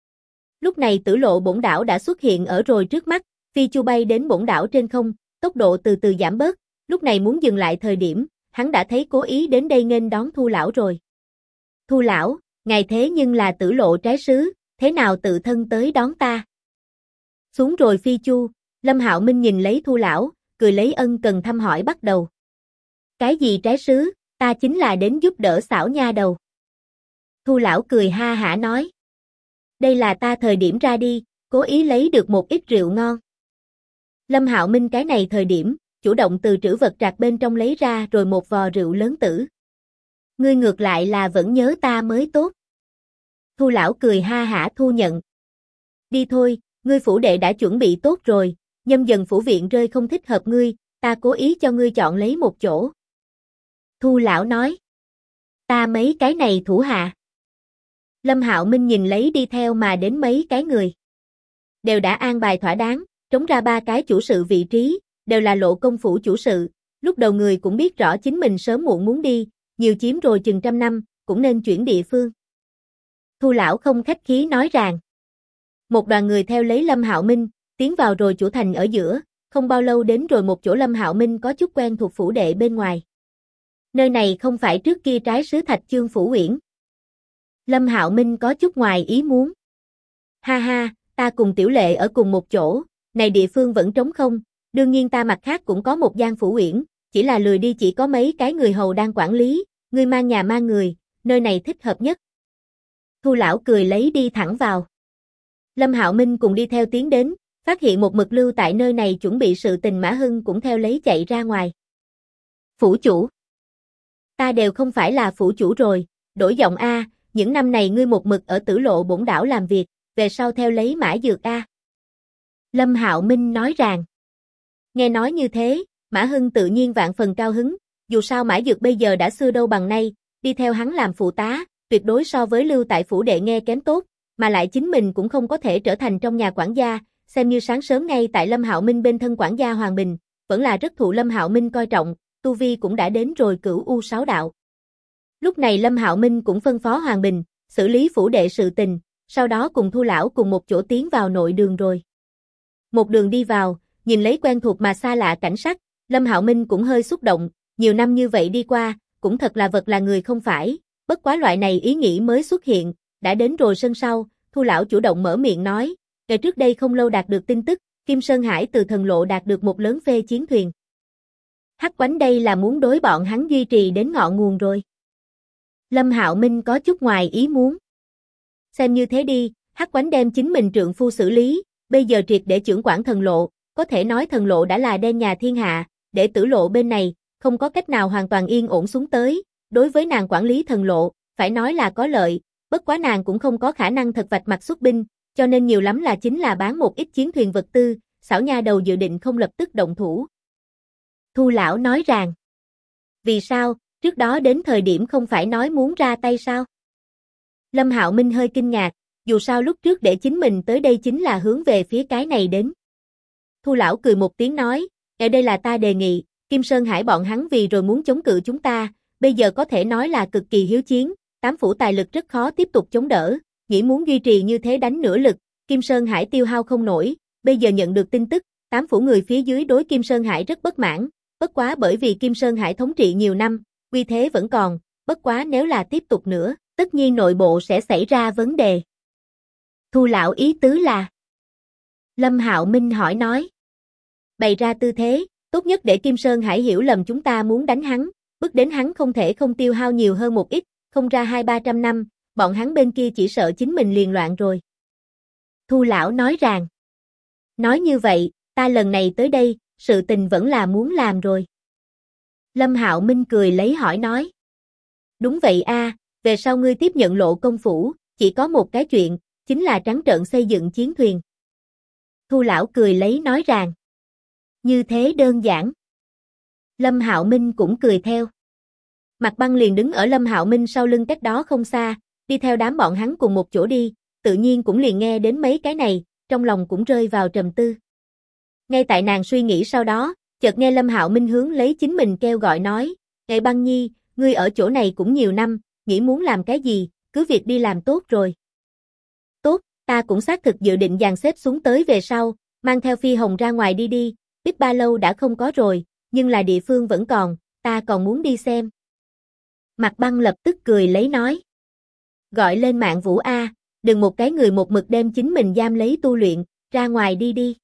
Lúc này Tử Lộ bổn đảo đã xuất hiện ở rồi trước mắt, phi chu bay đến bổn đảo trên không, tốc độ từ từ giảm bớt, lúc này muốn dừng lại thời điểm, hắn đã thấy cố ý đến đây nghênh đón Thu lão rồi. Thu lão, ngài thế nhưng là Tử Lộ trái sứ, thế nào tự thân tới đón ta? Xuống rồi phi chu, Lâm Hạo Minh nhìn lấy Thu lão, cười lấy ân cần thăm hỏi bắt đầu. Cái gì trái sứ, ta chính là đến giúp đỡ xảo nha đầu. Thu lão cười ha hả nói. Đây là ta thời điểm ra đi, cố ý lấy được một ít rượu ngon. Lâm Hạo Minh cái này thời điểm, chủ động từ trữ vật trạc bên trong lấy ra rồi một vò rượu lớn tử. Ngươi ngược lại là vẫn nhớ ta mới tốt. Thu lão cười ha hả thu nhận. Đi thôi, ngươi phủ đệ đã chuẩn bị tốt rồi, Nhâm Dần phủ viện rơi không thích hợp ngươi, ta cố ý cho ngươi chọn lấy một chỗ. Thu lão nói. Ta mấy cái này thủ hạ. Lâm Hạo Minh nhìn lấy đi theo mà đến mấy cái người. Đều đã an bài thỏa đáng, trống ra 3 cái chủ sự vị trí, đều là Lộ công phủ chủ sự, lúc đầu người cũng biết rõ chính mình sớm muộn muốn đi, nhiều chiếm rồi chừng trăm năm, cũng nên chuyển địa phương. Thu lão không khách khí nói rằng. Một đoàn người theo lấy Lâm Hạo Minh, tiến vào rồi chủ thành ở giữa, không bao lâu đến rồi một chỗ Lâm Hạo Minh có chút quen thuộc phủ đệ bên ngoài. Nơi này không phải trước kia trái sứ Thạch Chương phủ Uyển. Lâm Hạo Minh có chút ngoài ý muốn. Ha ha, ta cùng Tiểu Lệ ở cùng một chỗ, này địa phương vẫn trống không, đương nhiên ta mặt khác cũng có một gian phủ uyển, chỉ là lười đi, chỉ có mấy cái người hầu đang quản lý, ngươi mang nhà mang người, nơi này thích hợp nhất. Thu lão cười lấy đi thẳng vào. Lâm Hạo Minh cùng đi theo tiến đến, phát hiện một mực lưu tại nơi này chuẩn bị sự tình Mã Hưng cũng theo lấy chạy ra ngoài. Phủ chủ. Ta đều không phải là phủ chủ rồi, đổi giọng A, những năm này ngươi một mực ở Tử Lộ Bổn Đảo làm việc, về sau theo lấy Mã Dược A. Lâm Hạo Minh nói rằng. Nghe nói như thế, Mã Hưng tự nhiên vạn phần cao hứng, dù sao Mã Dược bây giờ đã xưa đâu bằng nay, đi theo hắn làm phụ tá, tuyệt đối so với lưu tại phủ đệ nghe kém tốt, mà lại chính mình cũng không có thể trở thành trong nhà quản gia, xem như sáng sớm ngay tại Lâm Hạo Minh bên thân quản gia Hoàng Bình, vẫn là rất thụ Lâm Hạo Minh coi trọng, tu vi cũng đã đến rồi cửu U6 đạo. Lúc này Lâm Hạo Minh cũng phân phó Hoàng Bình, xử lý phủ đệ sự tình, sau đó cùng Thu lão cùng một chỗ tiến vào nội đường rồi. Một đường đi vào, nhìn lấy quen thuộc mà xa lạ cảnh sắc, Lâm Hạo Minh cũng hơi xúc động, nhiều năm như vậy đi qua, cũng thật là vật là người không phải, bất quá loại này ý nghĩ mới xuất hiện, đã đến rồi sân sau, Thu lão chủ động mở miệng nói, ngày trước đây không lâu đạt được tin tức, Kim Sơn Hải từ thần lộ đạt được một lớn phê chiến thuyền. Hắc Quánh đây là muốn đối bọn hắn duy trì đến ngọn nguồn rồi. Lâm Hạo Minh có chút ngoài ý muốn. Xem như thế đi, Hắc Quánh đem chính mình trượng phu xử lý, bây giờ triệt để trưởng quản thần lộ, có thể nói thần lộ đã là đen nhà thiên hạ, để Tử Lộ bên này, không có cách nào hoàn toàn yên ổn xuống tới, đối với nàng quản lý thần lộ, phải nói là có lợi, bất quá nàng cũng không có khả năng thật vạch mặt xuất binh, cho nên nhiều lắm là chính là bán một ít chiến thuyền vật tư, xảo nha đầu dự định không lập tức động thủ. Thu lão nói rằng, vì sao, trước đó đến thời điểm không phải nói muốn ra tay sao? Lâm Hạo Minh hơi kinh ngạc, dù sao lúc trước để chính mình tới đây chính là hướng về phía cái này đến. Thu lão cười một tiếng nói, ở đây là ta đề nghị, Kim Sơn Hải bọn hắn vì rồi muốn chống cự chúng ta, bây giờ có thể nói là cực kỳ hiếu chiến, tám phủ tài lực rất khó tiếp tục chống đỡ, nghĩ muốn duy trì như thế đánh nửa lực, Kim Sơn Hải tiêu hao không nổi, bây giờ nhận được tin tức, tám phủ người phía dưới đối Kim Sơn Hải rất bất mãn, bất quá bởi vì Kim Sơn Hải thống trị nhiều năm, uy thế vẫn còn, bất quá nếu là tiếp tục nữa, tất nhiên nội bộ sẽ xảy ra vấn đề. Thu lão ý tứ là? Lâm Hạo Minh hỏi nói. Bày ra tư thế, tốt nhất để Kim Sơn Hải hiểu lầm chúng ta muốn đánh hắn, bước đến hắn không thể không tiêu hao nhiều hơn một ít, không ra 200-300 năm, bọn hắn bên kia chỉ sợ chính mình liền loạn rồi. Thu lão nói rằng, nói như vậy, ta lần này tới đây, sự tình vẫn là muốn làm rồi. Lâm Hạo Minh cười lấy hỏi nói. Đúng vậy a, về sau ngươi tiếp nhận Lộ công phủ, chỉ có một cái chuyện, chính là trắng trợn xây dựng chiến thuyền. Thu lão cười lấy nói rằng, như thế đơn giản. Lâm Hạo Minh cũng cười theo. Mạc Băng liền đứng ở Lâm Hạo Minh sau lưng cách đó không xa, đi theo đám bọn hắn cùng một chỗ đi, tự nhiên cũng liền nghe đến mấy cái này, trong lòng cũng rơi vào trầm tư. Ngay tại nàng suy nghĩ sau đó, chợt nghe Lâm Hạo Minh hướng lấy chính mình kêu gọi nói, "Ngài Băng Nhi, ngươi ở chỗ này cũng nhiều năm, nghĩ muốn làm cái gì, cứ việc đi làm tốt rồi." "Tốt, ta cũng xác thực dự định dàn xếp xuống tới về sau, mang theo Phi Hồng ra ngoài đi đi, biết ba lâu đã không có rồi, nhưng là địa phương vẫn còn, ta còn muốn đi xem." Mạc Băng lập tức cười lấy nói. "Gọi lên Mạn Vũ A, đừng một cái người một mực đem chính mình giam lấy tu luyện, ra ngoài đi đi."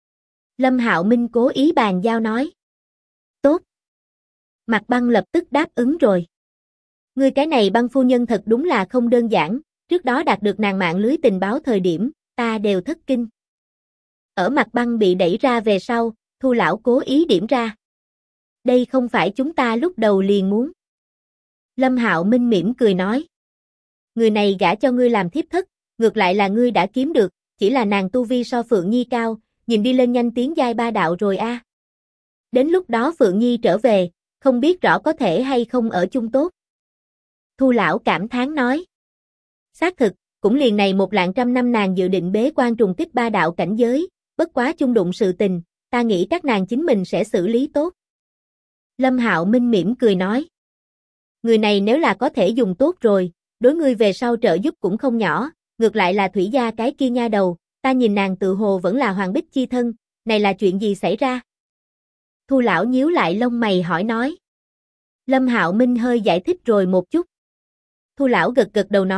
Lâm Hạo Minh cố ý bàn giao nói. "Tốt." Mạc Băng lập tức đáp ứng rồi. "Ngươi cái này Băng phu nhân thật đúng là không đơn giản, trước đó đạt được nàng mạng lưới tình báo thời điểm, ta đều thất kinh." Ở Mạc Băng bị đẩy ra về sau, Thu lão cố ý điểm ra. "Đây không phải chúng ta lúc đầu liền muốn." Lâm Hạo Minh mỉm cười nói. "Người này gả cho ngươi làm thiếp thất, ngược lại là ngươi đã kiếm được, chỉ là nàng tu vi so Phượng Nhi cao, nhìn đi lên nhanh tiến giai 3 đạo rồi a. Đến lúc đó Phượng Nhi trở về, không biết rõ có thể hay không ở chung tốt." Thu lão cảm thán nói. Xác thực, cũng liền này 100 năm nàng dự định bế quan trùng kích 3 đạo cảnh giới, bất quá chung đụng sự tình, ta nghĩ các nàng chính mình sẽ xử lý tốt. Lâm Hạo Minh mỉm cười nói. Người này nếu là có thể dùng tốt rồi, đối ngươi về sau trợ giúp cũng không nhỏ, ngược lại là Thủy gia cái kia nha đầu, ta nhìn nàng tự hồ vẫn là Hoàng Bích chi thân, này là chuyện gì xảy ra? Thu lão nhíu lại lông mày hỏi nói. Lâm Hạo Minh hơi giải thích rồi một chút. Thu lão gật gật đầu nói,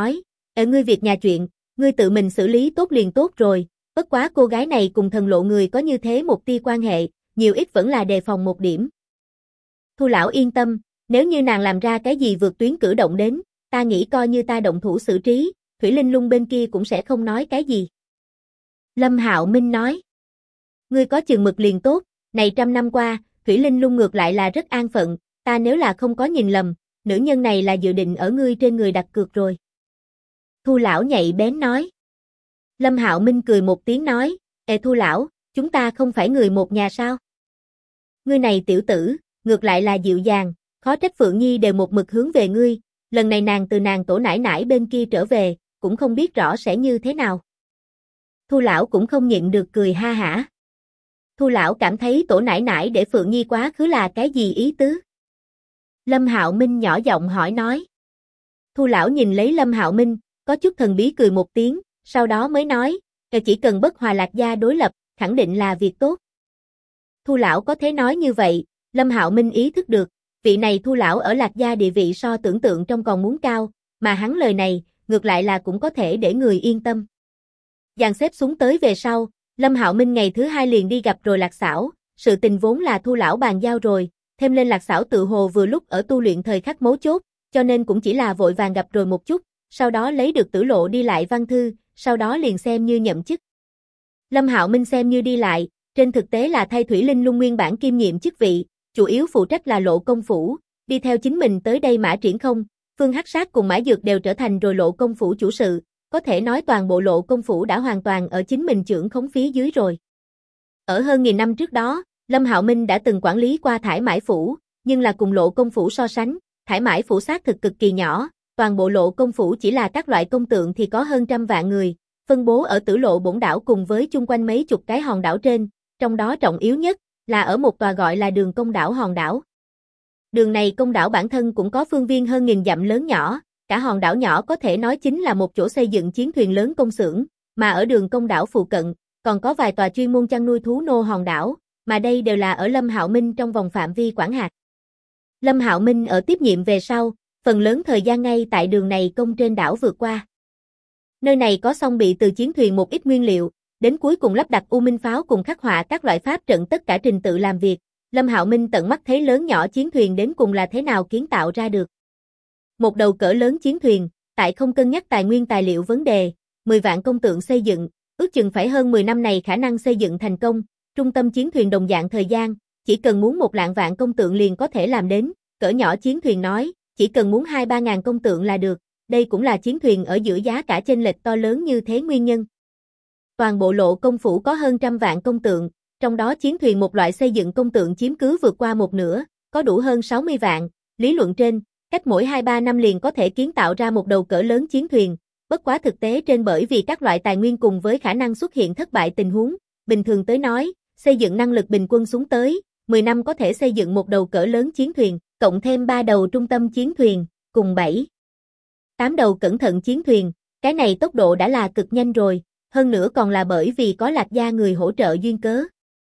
Ngươi việc nhà chuyện, ngươi tự mình xử lý tốt liền tốt rồi, bất quá cô gái này cùng Thần Lộ người có như thế một tia quan hệ, nhiều ít vẫn là đề phòng một điểm. Thu lão yên tâm, nếu như nàng làm ra cái gì vượt tuyến cử động đến, ta nghĩ coi như ta động thủ xử trí, Thủy Linh Lung bên kia cũng sẽ không nói cái gì. Lâm Hạo Minh nói. Ngươi có chừng mực liền tốt, này 100 năm qua, Thủy Linh Lung ngược lại là rất an phận, ta nếu là không có nhìn lầm, nữ nhân này là dự định ở ngươi trên người đặt cược rồi. Thu lão nhạy bén nói. Lâm Hạo Minh cười một tiếng nói, Thu lão, chúng ta không phải người một nhà sao? Ngươi này tiểu tử, ngược lại là dịu dàng, khó trách Phượng Nhi đều một mực hướng về ngươi, lần này nàng từ nàng tổ nải nải bên kia trở về, cũng không biết rõ sẽ như thế nào. Thu lão cũng không nhịn được cười ha hả. Thu lão cảm thấy tổ nải nải để Phượng Nhi quá khứ là cái gì ý tứ? Lâm Hạo Minh nhỏ giọng hỏi nói. Thu lão nhìn lấy Lâm Hạo Minh, có chút thần bí cười một tiếng, sau đó mới nói, chỉ cần bất hòa Lạc gia đối lập, khẳng định là việc tốt. Thu lão có thế nói như vậy, Lâm Hạo Minh ý thức được, vị này Thu lão ở Lạc gia địa vị so tưởng tượng trong còn muốn cao, mà hắn lời này, ngược lại là cũng có thể để người yên tâm. Dàn xếp xuống tới về sau, Lâm Hạo Minh ngày thứ 2 liền đi gặp rồi Lạc Sảo, sự tình vốn là Thu lão bàn giao rồi, thêm lên Lạc Sảo tự hồ vừa lúc ở tu luyện thời khắc mấu chốt, cho nên cũng chỉ là vội vàng gặp rồi một chút, sau đó lấy được Tử Lộ đi lại văn thư, sau đó liền xem như nhậm chức. Lâm Hạo Minh xem như đi lại, trên thực tế là thay Thủy Linh Lung nguyên bản kiêm nhiệm chức vị, chủ yếu phụ trách là Lộ công phủ, đi theo chính mình tới đây Mã Triển Không, Phương Hắc Sát cùng Mã Dược đều trở thành rồi Lộ công phủ chủ sự, có thể nói toàn bộ Lộ công phủ đã hoàn toàn ở chính mình trưởng khống phía dưới rồi. Ở hơn 1000 năm trước đó, Lâm Hạo Minh đã từng quản lý qua Thải Mãi phủ, nhưng là cùng Lộ công phủ so sánh, Thải Mãi phủ xác thực cực kỳ nhỏ, toàn bộ Lộ công phủ chỉ là các loại công tượng thì có hơn 100 vạn người, phân bố ở Tử Lộ bổn đảo cùng với chung quanh mấy chục cái hòn đảo trên, trong đó trọng yếu nhất là ở một tòa gọi là Đường Công đảo hòn đảo. Đường này công đảo bản thân cũng có phương viên hơn 1000 dặm lớn nhỏ, cả hòn đảo nhỏ có thể nói chính là một chỗ xây dựng chiến thuyền lớn công xưởng, mà ở Đường Công đảo phụ cận, còn có vài tòa chuyên môn chăn nuôi thú nô hòn đảo, mà đây đều là ở Lâm Hạo Minh trong vòng phạm vi quản hạt. Lâm Hạo Minh ở tiếp nhiệm về sau, phần lớn thời gian ngay tại đường này công trên đảo vượt qua. Nơi này có xong bị từ chiến thuyền một ít nguyên liệu, đến cuối cùng lắp đặt u minh pháo cùng khắc họa các loại pháp trận tất cả trình tự làm việc, Lâm Hạo Minh tận mắt thấy lớn nhỏ chiến thuyền đến cùng là thế nào kiến tạo ra được. Một đầu cỡ lớn chiến thuyền, tại không cân nhắc tài nguyên tài liệu vấn đề, 10 vạn công tượng xây dựng, ước chừng phải hơn 10 năm này khả năng xây dựng thành công, trung tâm chiến thuyền đồng dạng thời gian, chỉ cần muốn 1 lạng vạn công tượng liền có thể làm đến, cỡ nhỏ chiến thuyền nói, chỉ cần muốn 2-3 ngàn công tượng là được, đây cũng là chiến thuyền ở giữa giá cả chênh lệch to lớn như thế nguyên nhân. Toàn bộ Lộ công phủ có hơn 100 vạn công tượng, trong đó chiến thuyền một loại xây dựng công tượng chiếm cứ vượt qua một nửa, có đủ hơn 60 vạn, lý luận trên, cách mỗi 2-3 năm liền có thể kiến tạo ra một đầu cỡ lớn chiến thuyền, bất quá thực tế trên bởi vì các loại tài nguyên cùng với khả năng xuất hiện thất bại tình huống, bình thường tới nói, xây dựng năng lực bình quân xuống tới, 10 năm có thể xây dựng một đầu cỡ lớn chiến thuyền, cộng thêm 3 đầu trung tâm chiến thuyền, cùng 7-8 đầu cẩn thận chiến thuyền, cái này tốc độ đã là cực nhanh rồi, hơn nữa còn là bởi vì có Lạc gia người hỗ trợ duyên cớ.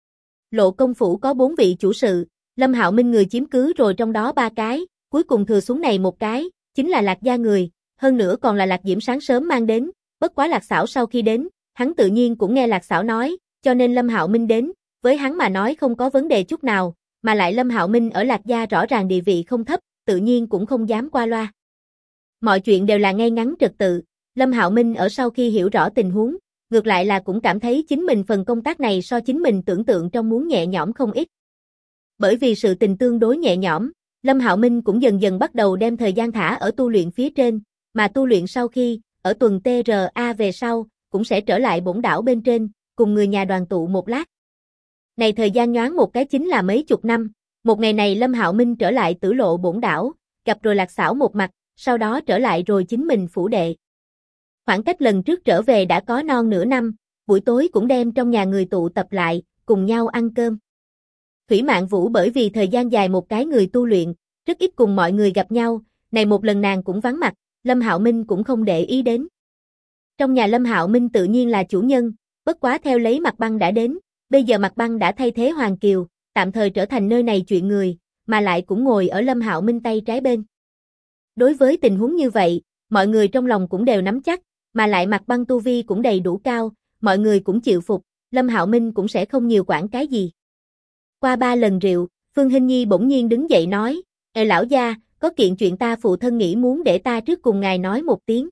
Lộ công phủ có 4 vị chủ sự, Lâm Hạo Minh người chiếm cứ rồi trong đó 3 cái, cuối cùng thừa xuống này một cái, chính là Lạc gia người, hơn nữa còn là Lạc Diễm sáng sớm mang đến, bất quá Lạc Sảo sau khi đến, hắn tự nhiên cũng nghe Lạc Sảo nói, cho nên Lâm Hạo Minh đến, với hắn mà nói không có vấn đề chút nào, mà lại Lâm Hạo Minh ở Lạc gia rõ ràng địa vị không thấp, tự nhiên cũng không dám qua loa. Mọi chuyện đều là ngay ngắn trật tự, Lâm Hạo Minh ở sau khi hiểu rõ tình huống, ngược lại là cũng cảm thấy chính mình phần công tác này so chính mình tưởng tượng trong muốn nhẹ nhõm không ít. Bởi vì sự tình tương đối nhẹ nhõm, Lâm Hạo Minh cũng dần dần bắt đầu đem thời gian thả ở tu luyện phía trên, mà tu luyện sau khi, ở tuần TRA về sau, cũng sẽ trở lại bổn đảo bên trên, cùng người nhà đoàn tụ một lát. Này thời gian nhoáng một cái chính là mấy chục năm, một ngày này Lâm Hạo Minh trở lại Tử Lộ bổn đảo, gặp rồi Lạc Sảo một mặt, sau đó trở lại rồi chính mình phủ đệ. Khoảng cách lần trước trở về đã có non nửa năm, buổi tối cũng đem trong nhà người tụ tập lại, cùng nhau ăn cơm. Thủy Mạn Vũ bởi vì thời gian dài một cái người tu luyện, rất ít cùng mọi người gặp nhau, này một lần nàng cũng vắng mặt, Lâm Hạo Minh cũng không để ý đến. Trong nhà Lâm Hạo Minh tự nhiên là chủ nhân, bất quá theo lấy Mặt Băng đã đến, bây giờ Mặt Băng đã thay thế Hoàng Kiều, tạm thời trở thành nơi này chuyện người, mà lại cũng ngồi ở Lâm Hạo Minh tay trái bên. Đối với tình huống như vậy, mọi người trong lòng cũng đều nắm chắc, mà lại Mạc Băng tu vi cũng đầy đủ cao, mọi người cũng chịu phục, Lâm Hạo Minh cũng sẽ không nhiều quản cái gì. Qua 3 lần rượu, Phương Hinh Nhi bỗng nhiên đứng dậy nói, Ê lão gia, có kiện chuyện ta phụ thân nghĩ muốn để ta trước cùng ngài nói một tiếng.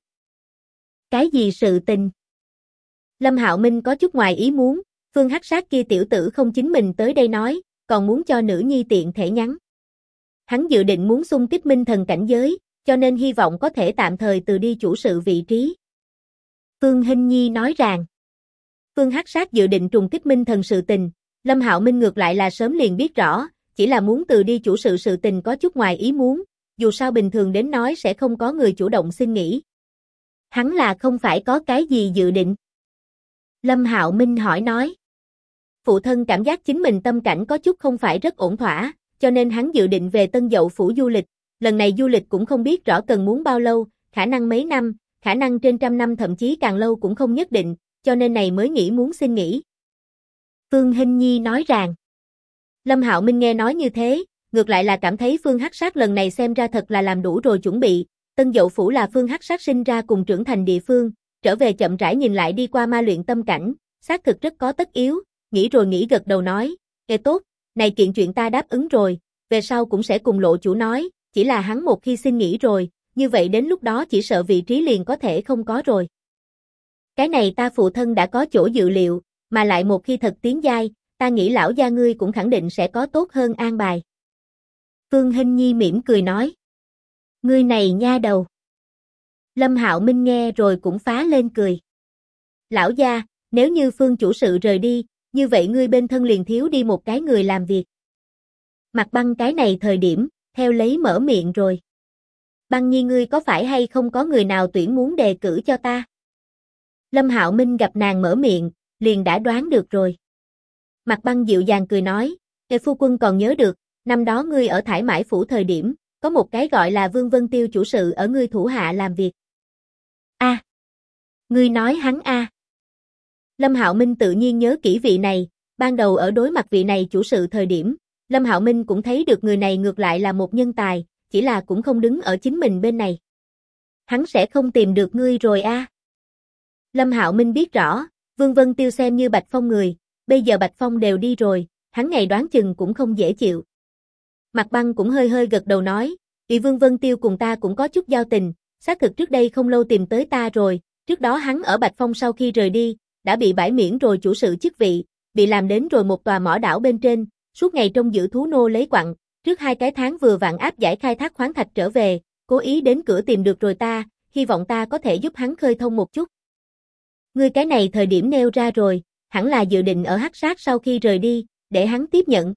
Cái gì sự tình? Lâm Hạo Minh có chút ngoài ý muốn, Phương Hắc Sát kia tiểu tử không chính mình tới đây nói, còn muốn cho nữ nhi tiện thể nhắn. Hắn dự định muốn xung kích minh thần cảnh giới, cho nên hy vọng có thể tạm thời từ đi chủ sự vị trí. Phương Hinh Nhi nói rằng, Phương Hắc Sát dự định trùng kích minh thần sự tình, Lâm Hạo Minh ngược lại là sớm liền biết rõ, chỉ là muốn từ đi chủ sự tình có chút ngoài ý muốn, dù sao bình thường đến nói sẽ không có người chủ động xin nghỉ. Hắn là không phải có cái gì dự định. Lâm Hạo Minh hỏi nói. Phụ thân cảm giác chính mình tâm cảnh có chút không phải rất ổn thỏa, cho nên hắn dự định về Tân Dậu Phủ du lịch, lần này du lịch cũng không biết rõ cần muốn bao lâu, khả năng mấy năm, khả năng trên trăm năm thậm chí càng lâu cũng không nhất định, cho nên này mới nghĩ muốn xin nghỉ. Phương Hinh Nhi nói rằng. Lâm Hạo Minh nghe nói như thế, ngược lại là cảm thấy Phương Hắc Sát lần này xem ra thật là làm đủ rồi chuẩn bị, Tân Dậu Phủ là Phương Hắc Sát sinh ra cùng trưởng thành địa phương, trở về chậm rãi nhìn lại đi qua ma luyện tâm cảnh, xác thực rất có tất yếu, nghĩ rồi nghĩ gật đầu nói, Ê tốt, này kiện chuyện ta đáp ứng rồi, về sau cũng sẽ cùng lộ chủ nói, chỉ là hắn một khi xin nghỉ rồi, như vậy đến lúc đó chỉ sợ vị trí liền có thể không có rồi. Cái này ta phụ thân đã có chỗ dự liệu, mà lại một khi thật tiến giai, ta nghĩ lão gia ngươi cũng khẳng định sẽ có tốt hơn an bài. Phương Hinh Nhi mỉm cười nói. Ngươi này nha đầu. Lâm Hạo Minh nghe rồi cũng phá lên cười. Lão gia, nếu như Phương chủ sự rời đi, như vậy ngươi bên thân liền thiếu đi một cái người làm việc. Mặt Băng cái này thời điểm, theo lấy mở miệng rồi. Băng Nhi ngươi có phải hay không có người nào tuyển muốn đề cử cho ta? Lâm Hạo Minh gặp nàng mở miệng, liền đã đoán được rồi. Mặt Băng dịu dàng cười nói, Ê phu quân còn nhớ được, năm đó ngươi ở Thải Mãi Phủ thời điểm, có một cái gọi là Vương Vân Tiêu chủ sự ở ngươi thủ hạ làm việc. A, ngươi nói hắn a? Lâm Hạo Minh tự nhiên nhớ kỹ vị này, ban đầu ở đối mặt vị này chủ sự thời điểm, Lâm Hạo Minh cũng thấy được người này ngược lại là một nhân tài, chỉ là cũng không đứng ở chính mình bên này. Hắn sẽ không tìm được ngươi rồi a? Lâm Hạo Minh biết rõ, Vương Vân Tiêu xem như Bạch Phong người, bây giờ Bạch Phong đều đi rồi, hắn ngày đoán chừng cũng không dễ chịu. Mặt Băng cũng hơi hơi gật đầu nói, vì Vương Vân Tiêu cùng ta cũng có chút giao tình, xác thực trước đây không lâu tìm tới ta rồi, trước đó hắn ở Bạch Phong sau khi rời đi, đã bị bãi miễn rồi chủ sự chức vị, bị làm đến rồi một tòa mỏ đảo bên trên, suốt ngày trông giữ thú nô lấy quặng, trước 2 cái tháng vừa vặn áp giải khai thác khoáng thạch trở về, cố ý đến cửa tìm được rồi ta, hy vọng ta có thể giúp hắn khơi thông một chút. Ngươi cái này thời điểm nêu ra rồi, hẳn là dự định ở Hắc Sát sau khi rời đi, để hắn tiếp nhận.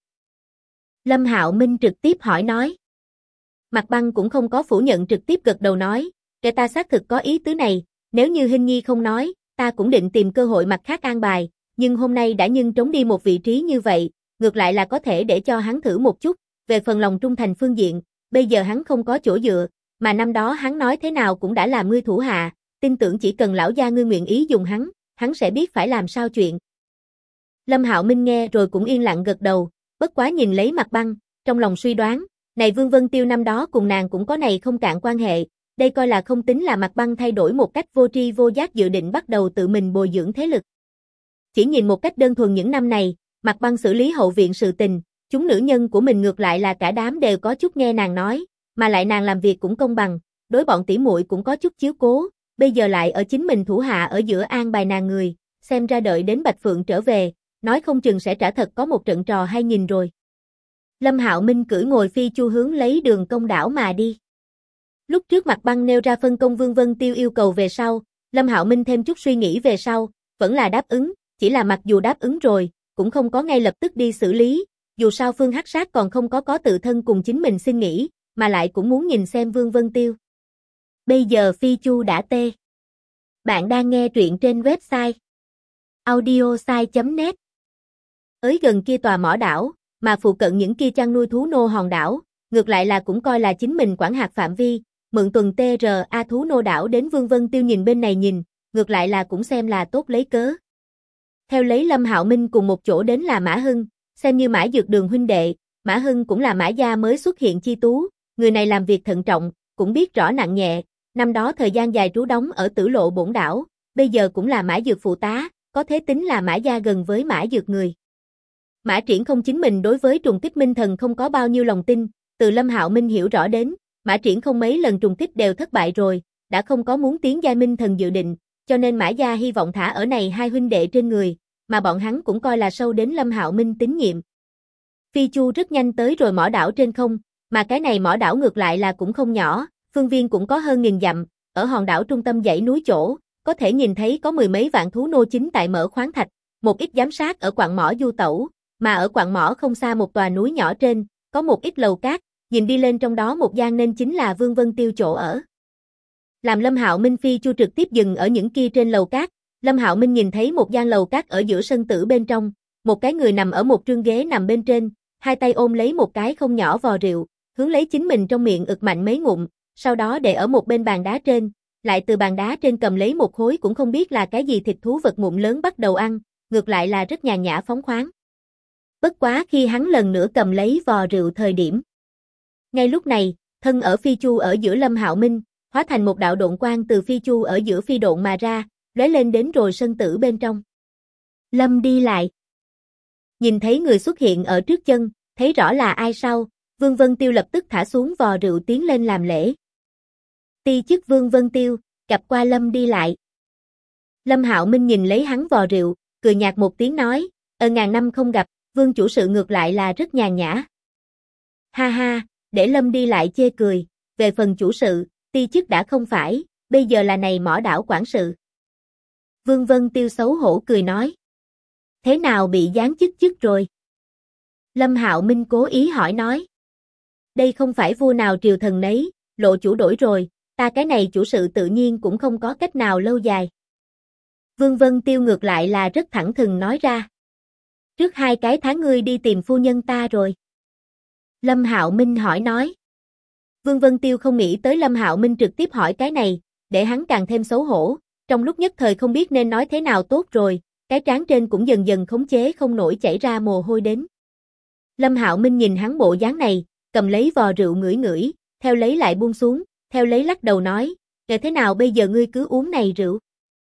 Lâm Hạo Minh trực tiếp hỏi nói. Mặt Băng cũng không có phủ nhận trực tiếp gật đầu nói, kẻ ta xác thực có ý tứ này, nếu như Hinh Nhi không nói, ta cũng định tìm cơ hội mặt khác an bài, nhưng hôm nay đã nhân trống đi một vị trí như vậy, ngược lại là có thể để cho hắn thử một chút, về phần lòng trung thành phương diện, bây giờ hắn không có chỗ dựa, mà năm đó hắn nói thế nào cũng đã làm ngươi thủ hạ, tin tưởng chỉ cần lão gia ngươi nguyện ý dùng hắn sẽ biết phải làm sao chuyện. Lâm Hạo Minh nghe rồi cũng yên lặng gật đầu, bất quá nhìn lấy Mặt Băng, trong lòng suy đoán, này Vương Vân Tiêu năm đó cùng nàng cũng có này không cạn quan hệ, đây coi là không tính là Mặt Băng thay đổi một cách vô tri vô giác dự định bắt đầu tự mình bồi dưỡng thế lực. Chỉ nhìn một cách đơn thuần những năm này, Mặt Băng xử lý hậu viện sự tình, chúng nữ nhân của mình ngược lại là cả đám đều có chút nghe nàng nói, mà lại nàng làm việc cũng công bằng, đối bọn tỷ muội cũng có chút chiếu cố, bây giờ lại ở chính mình thủ hạ ở giữa an bài nàng người, xem ra đợi đến Bạch Phượng trở về, nói không chừng sẽ trả thật có một trận trò hay nhìn rồi. Lâm Hạo Minh cưỡi ngồi phi chu hướng lấy Đường Công đảo mà đi. Lúc trước Mặt Băng nêu ra phân công Vương Vân Tiêu yêu cầu về sau, Lâm Hạo Minh thêm chút suy nghĩ về sau, vẫn là đáp ứng, chỉ là mặc dù đáp ứng rồi, cũng không có ngay lập tức đi xử lý, dù sao Phương Hắc Sát còn không có tự thân cùng chính mình xin nghỉ, mà lại cũng muốn nhìn xem Vương Vân Tiêu. Bây giờ phi chu đã tê. Bạn đang nghe truyện trên website audiosai.net. Tới gần kia tòa mỏ đảo, mà phụ cận những kia chăn nuôi thú nô hòn đảo, ngược lại là cũng coi là chính mình quản hạt phạm vi, mượn tuần TRA thú nô đảo đến Vương Vân Tiêu nhìn bên này nhìn, ngược lại là cũng xem là tốt lấy cớ. Theo lấy Lâm Hạo Minh cùng một chỗ đến là Mã Hưng, xem như Mã Dược Đường huynh đệ, Mã Hưng cũng là Mã gia mới xuất hiện chi tú, người này làm việc thận trọng, cũng biết rõ nặng nhẹ, năm đó thời gian dài trú đóng ở Tử Lộ Bổn đảo, bây giờ cũng là Mã Dược phụ tá, có thế tính là Mã gia gần với Mã Dược người. Mã Triển không chính mình đối với trùng kích minh thần không có bao nhiêu lòng tin, từ Lâm Hạo Minh hiểu rõ đến, Mã Triển không mấy lần trùng kích đều thất bại rồi, đã không có muốn tiến giai minh thần dự định, cho nên Mã gia hy vọng thả ở này hai huynh đệ trên người, mà bọn hắn cũng coi là sâu đến Lâm Hạo Minh tín nhiệm. Phi Chu rất nhanh tới rồi mỏ đảo trên không, mà cái này mỏ đảo ngược lại là cũng không nhỏ, phương viên cũng có hơn 1000 dặm, ở hòn đảo trung tâm dãy núi chỗ, có thể nhìn thấy có mười mấy vạn thú nô chính tại mở khoáng thạch, một ít giám sát ở quặng mỏ du tẩu, mà ở quặng mỏ không xa một tòa núi nhỏ trên, có một ít lầu cát, nhìn đi lên trong đó một gian nên chính là Vương Vân Tiêu chỗ ở. Làm Lâm Hạo Minh Phi Chu trực tiếp dừng ở những kia trên lầu cát, Lâm Hạo Minh nhìn thấy một gian lầu cát ở giữa sân tử bên trong, một cái người nằm ở một trương ghế nằm bên trên, hai tay ôm lấy một cái không nhỏ vò rượu, hướng lấy chính mình trong miệng ực mạnh mấy ngụm, sau đó để ở một bên bàn đá trên, lại từ bàn đá trên cầm lấy một khối cũng không biết là cái gì thịt thú vật ngụm lớn bắt đầu ăn, ngược lại là rất nhàn nhã phóng khoáng. Bất quá khi hắn lần nữa cầm lấy vò rượu thời điểm. Ngay lúc này, thân ở Phi Chu ở giữa Lâm Hạo Minh, hóa thành một đạo độn quang từ Phi Chu ở giữa phi độn mà ra, lóe lên đến rồi sân tử bên trong. Lâm đi lại. Nhìn thấy người xuất hiện ở trước chân, thấy rõ là ai sau, Vương Vân Tiêu lập tức thả xuống vò rượu tiến lên làm lễ. Ti chức Vương Vân Tiêu, gặp qua Lâm đi lại. Lâm Hạo Minh nhìn lấy hắn vò rượu, cười nhạt một tiếng nói, ngàn năm không gặp, Vương chủ sự ngược lại là rất nhàn nhã. Ha ha, để Lâm đi lại chê cười, về phần chủ sự, ti chức đã không phải, bây giờ là này mỏ đảo quản sự. Vương Vân Tiêu xấu hổ cười nói. Thế nào bị giáng chức rồi? Lâm Hạo Minh cố ý hỏi nói. Đây không phải vua nào triều thần nấy, lộ chủ đổi rồi, ta cái này chủ sự tự nhiên cũng không có cách nào lâu dài. Vương Vân Tiêu ngược lại là rất thẳng thừng nói ra. Trước 2 cái tháng ngươi đi tìm phu nhân ta rồi. Lâm Hạo Minh hỏi nói. Vương Vân Tiêu không nghĩ tới Lâm Hạo Minh trực tiếp hỏi cái này, để hắn càng thêm xấu hổ, trong lúc nhất thời không biết nên nói thế nào tốt rồi, cái trán trên cũng dần dần khống chế không nổi chảy ra mồ hôi đến. Lâm Hạo Minh nhìn hắn bộ dáng này, cầm lấy vò rượu ngửi ngửi, theo lấy lại buông xuống, theo lấy lắc đầu nói, kể thế nào bây giờ ngươi cứ uống này rượu.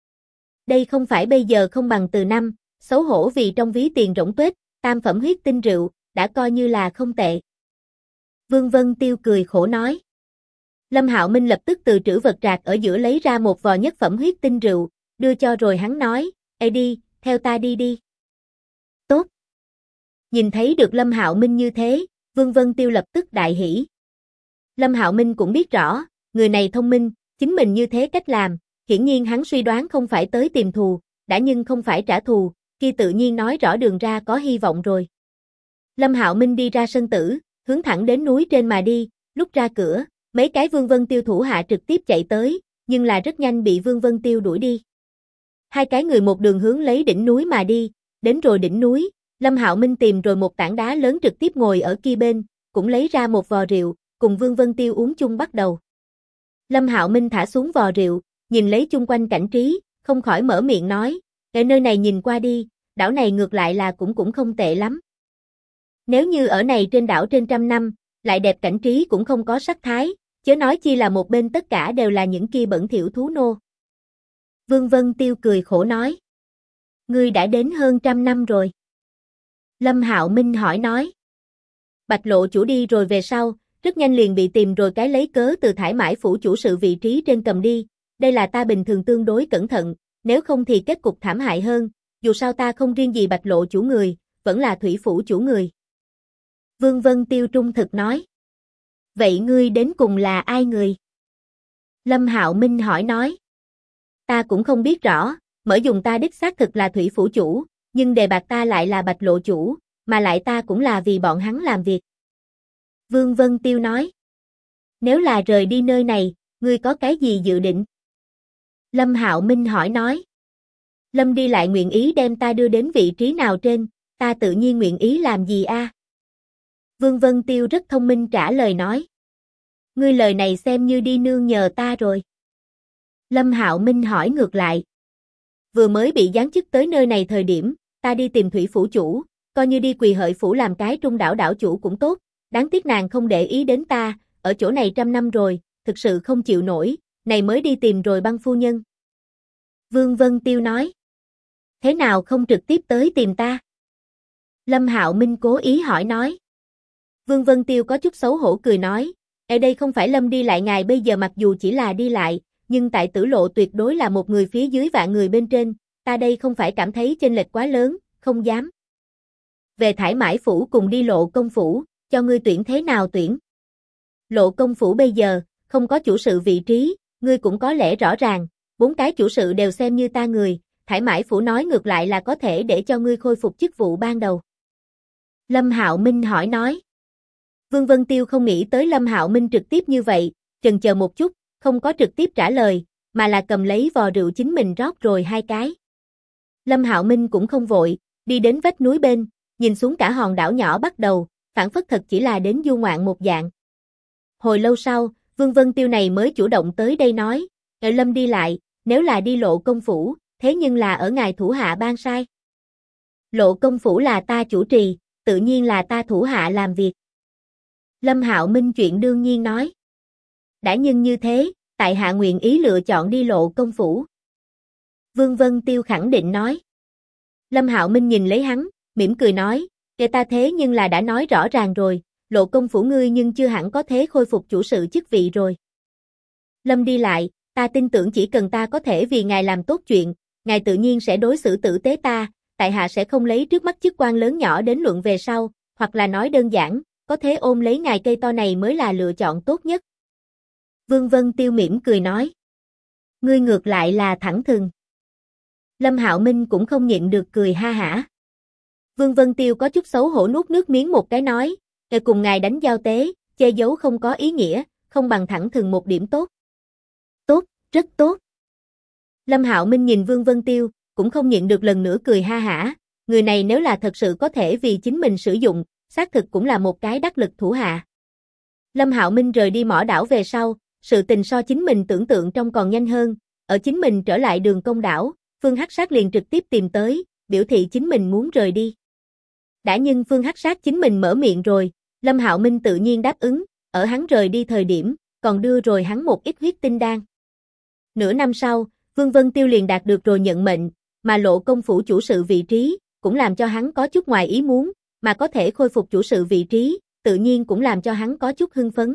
Đây không phải bây giờ không bằng từ năm, xấu hổ vì trong ví tiền rỗng tuếch, tam phẩm huyết tinh rượu, đã coi như là không tệ. Vương Vân Tiêu cười khổ nói. Lâm Hạo Minh lập tức từ trữ vật trạc ở giữa lấy ra một vò nhất phẩm huyết tinh rượu, đưa cho rồi hắn nói, ê đi, theo ta đi đi. Tốt. Nhìn thấy được Lâm Hạo Minh như thế, Vương Vân Tiêu lập tức đại hỉ. Lâm Hạo Minh cũng biết rõ, người này thông minh, chính mình như thế cách làm, hiển nhiên hắn suy đoán không phải tới tìm thù, đã nhưng không phải trả thù, kia tự nhiên nói rõ đường ra có hy vọng rồi. Lâm Hạo Minh đi ra sân tử, hướng thẳng đến núi trên mà đi, lúc ra cửa, mấy cái Vương Vân Tiêu thủ hạ trực tiếp chạy tới, nhưng là rất nhanh bị Vương Vân Tiêu đuổi đi. 2 cái người một đường hướng lấy đỉnh núi mà đi, đến rồi đỉnh núi, Lâm Hạo Minh tìm rồi một tảng đá lớn trực tiếp ngồi ở kia bên, cũng lấy ra một vò rượu, cùng Vương Vân Tiêu uống chung bắt đầu. Lâm Hạo Minh thả xuống vò rượu, nhìn lấy chung quanh cảnh trí, không khỏi mở miệng nói, cái nơi này nhìn qua đi, đảo này ngược lại là cũng không tệ lắm. Nếu như ở này trên đảo trên 100 năm, lại đẹp cảnh trí cũng không có sắc thái, chớ nói chi là một bên tất cả đều là những kia bẩn thỉu thú nô. Vương Vân Tiêu cười khổ nói. Ngươi đã đến hơn 100 năm rồi. Lâm Hạo Minh hỏi nói. Bạch Lộ chủ đi rồi về sau, rất nhanh liền bị tìm rồi cái lấy cớ từ Thải Mãi phủ chủ sự vị trí trên cầm đi, đây là ta bình thường tương đối cẩn thận, nếu không thì kết cục thảm hại hơn, dù sao ta không riêng gì Bạch Lộ chủ người, vẫn là Thủy phủ chủ người. Vương Vân Tiêu trung thực nói. Vậy ngươi đến cùng là ai người? Lâm Hạo Minh hỏi nói. Ta cũng không biết rõ, mở dùng ta đích xác thực là Thủy phủ chủ, nhưng đề bạt ta lại là Bạch Lộ chủ, mà lại ta cũng là vì bọn hắn làm việc. Vương Vân Tiêu nói. Nếu là rời đi nơi này, ngươi có cái gì dự định? Lâm Hạo Minh hỏi nói. Lâm đi lại nguyện ý đem ta đưa đến vị trí nào trên, ta tự nhiên nguyện ý làm gì a? Vương Vân Tiêu rất thông minh trả lời nói. Ngươi lời này xem như đi nương nhờ ta rồi. Lâm Hạo Minh hỏi ngược lại. Vừa mới bị giáng chức tới nơi này thời điểm, ta đi tìm Thủy phủ chủ, coi như đi Quỳ Hợi phủ làm cái trung đảo đảo chủ cũng tốt, đáng tiếc nàng không để ý đến ta, ở chỗ này 100 năm rồi, thực sự không chịu nổi, này mới đi tìm rồi Băng phu nhân. Vương Vân Tiêu nói. Thế nào không trực tiếp tới tìm ta? Lâm Hạo Minh cố ý hỏi nói. Vương Vân Tiêu có chút xấu hổ cười nói, ở đây không phải Lâm đi lại ngài bây giờ mặc dù chỉ là đi lại, nhưng tại Tử Lộ tuyệt đối là một người phía dưới vạn người bên trên, ta đây không phải cảm thấy chênh lệch quá lớn, không dám. Về Thải Mãi phủ cùng đi Lộ công phủ, cho ngươi tuyển thế nào tuyển? Lộ công phủ bây giờ, không có chủ sự vị trí, ngươi cũng có lẽ rõ ràng, 4 cái chủ sự đều xem như ta người, Thải Mãi phủ nói ngược lại là có thể để cho ngươi khôi phục chức vụ ban đầu. Lâm Hạo Minh hỏi nói. Vương Vân Tiêu không nghĩ tới Lâm Hạo Minh trực tiếp như vậy, chần chờ một chút, không có trực tiếp trả lời, mà là cầm lấy vò rượu chính mình rót rồi 2 cái. Lâm Hạo Minh cũng không vội, đi đến vách núi bên, nhìn xuống cả hòn đảo nhỏ bắt đầu, phản phất thật chỉ là đến du ngoạn một dạng. Hồi lâu sau, Vương Vân Tiêu này mới chủ động tới đây nói, Lâm đi lại, nếu là đi Lộ công phủ, thế nhưng là ở ngài thủ hạ ban sai. Lộ công phủ là ta chủ trì, tự nhiên là ta thủ hạ làm việc. Lâm Hạo Minh chuyện đương nhiên nói. Đã nhưng như thế, tại hạ nguyện ý lựa chọn đi Lộ công phủ. Vương Vân Tiêu khẳng định nói. Lâm Hạo Minh nhìn lấy hắn, mỉm cười nói, ta thế nhưng là đã nói rõ ràng rồi, Lộ công phủ ngươi nhưng chưa hẳn có thế khôi phục chủ sự chức vị rồi. Lâm đi lại, ta tin tưởng chỉ cần ta có thể vì ngài làm tốt chuyện, ngài tự nhiên sẽ đối xử tử tế ta, tại hạ sẽ không lấy trước mắt chức quan lớn nhỏ đến luận về sau, hoặc là nói đơn giản, có thế ôm lấy ngài cây to này mới là lựa chọn tốt nhất. Vương Vân Tiêu mỉm cười nói. Ngươi ngược lại là thẳng thừng. Lâm Hạo Minh cũng không nhịn được cười ha hả. Vương Vân Tiêu có chút xấu hổ nuốt nước miếng một cái nói, cùng ngài đánh giao tế, che giấu không có ý nghĩa, không bằng thẳng thừng một điểm tốt. Tốt, rất tốt. Lâm Hạo Minh nhìn Vương Vân Tiêu, cũng không nhịn được lần nữa cười ha hả, người này nếu là thật sự có thể vì chính mình sử dụng, xác thực cũng là một cái đắc lực thủ hạ. Lâm Hạo Minh rời đi mỏ đảo về sau, sự tình so chính mình tưởng tượng trong còn nhanh hơn, ở chính mình trở lại Đường Công đảo, Phương Hắc Sát liền trực tiếp tìm tới, biểu thị chính mình muốn rời đi. Đã nhưng Phương Hắc Sát chính mình mở miệng rồi, Lâm Hạo Minh tự nhiên đáp ứng, ở hắn rời đi thời điểm, còn đưa rồi hắn một ít huyết tinh đan. Nửa năm sau, Vương Vân Tiêu liền đạt được rồi nhận mệnh, mà Lộ công phủ chủ sự vị trí, cũng làm cho hắn có chút ngoài ý muốn, mà có thể khôi phục chủ sự vị trí, tự nhiên cũng làm cho hắn có chút hưng phấn.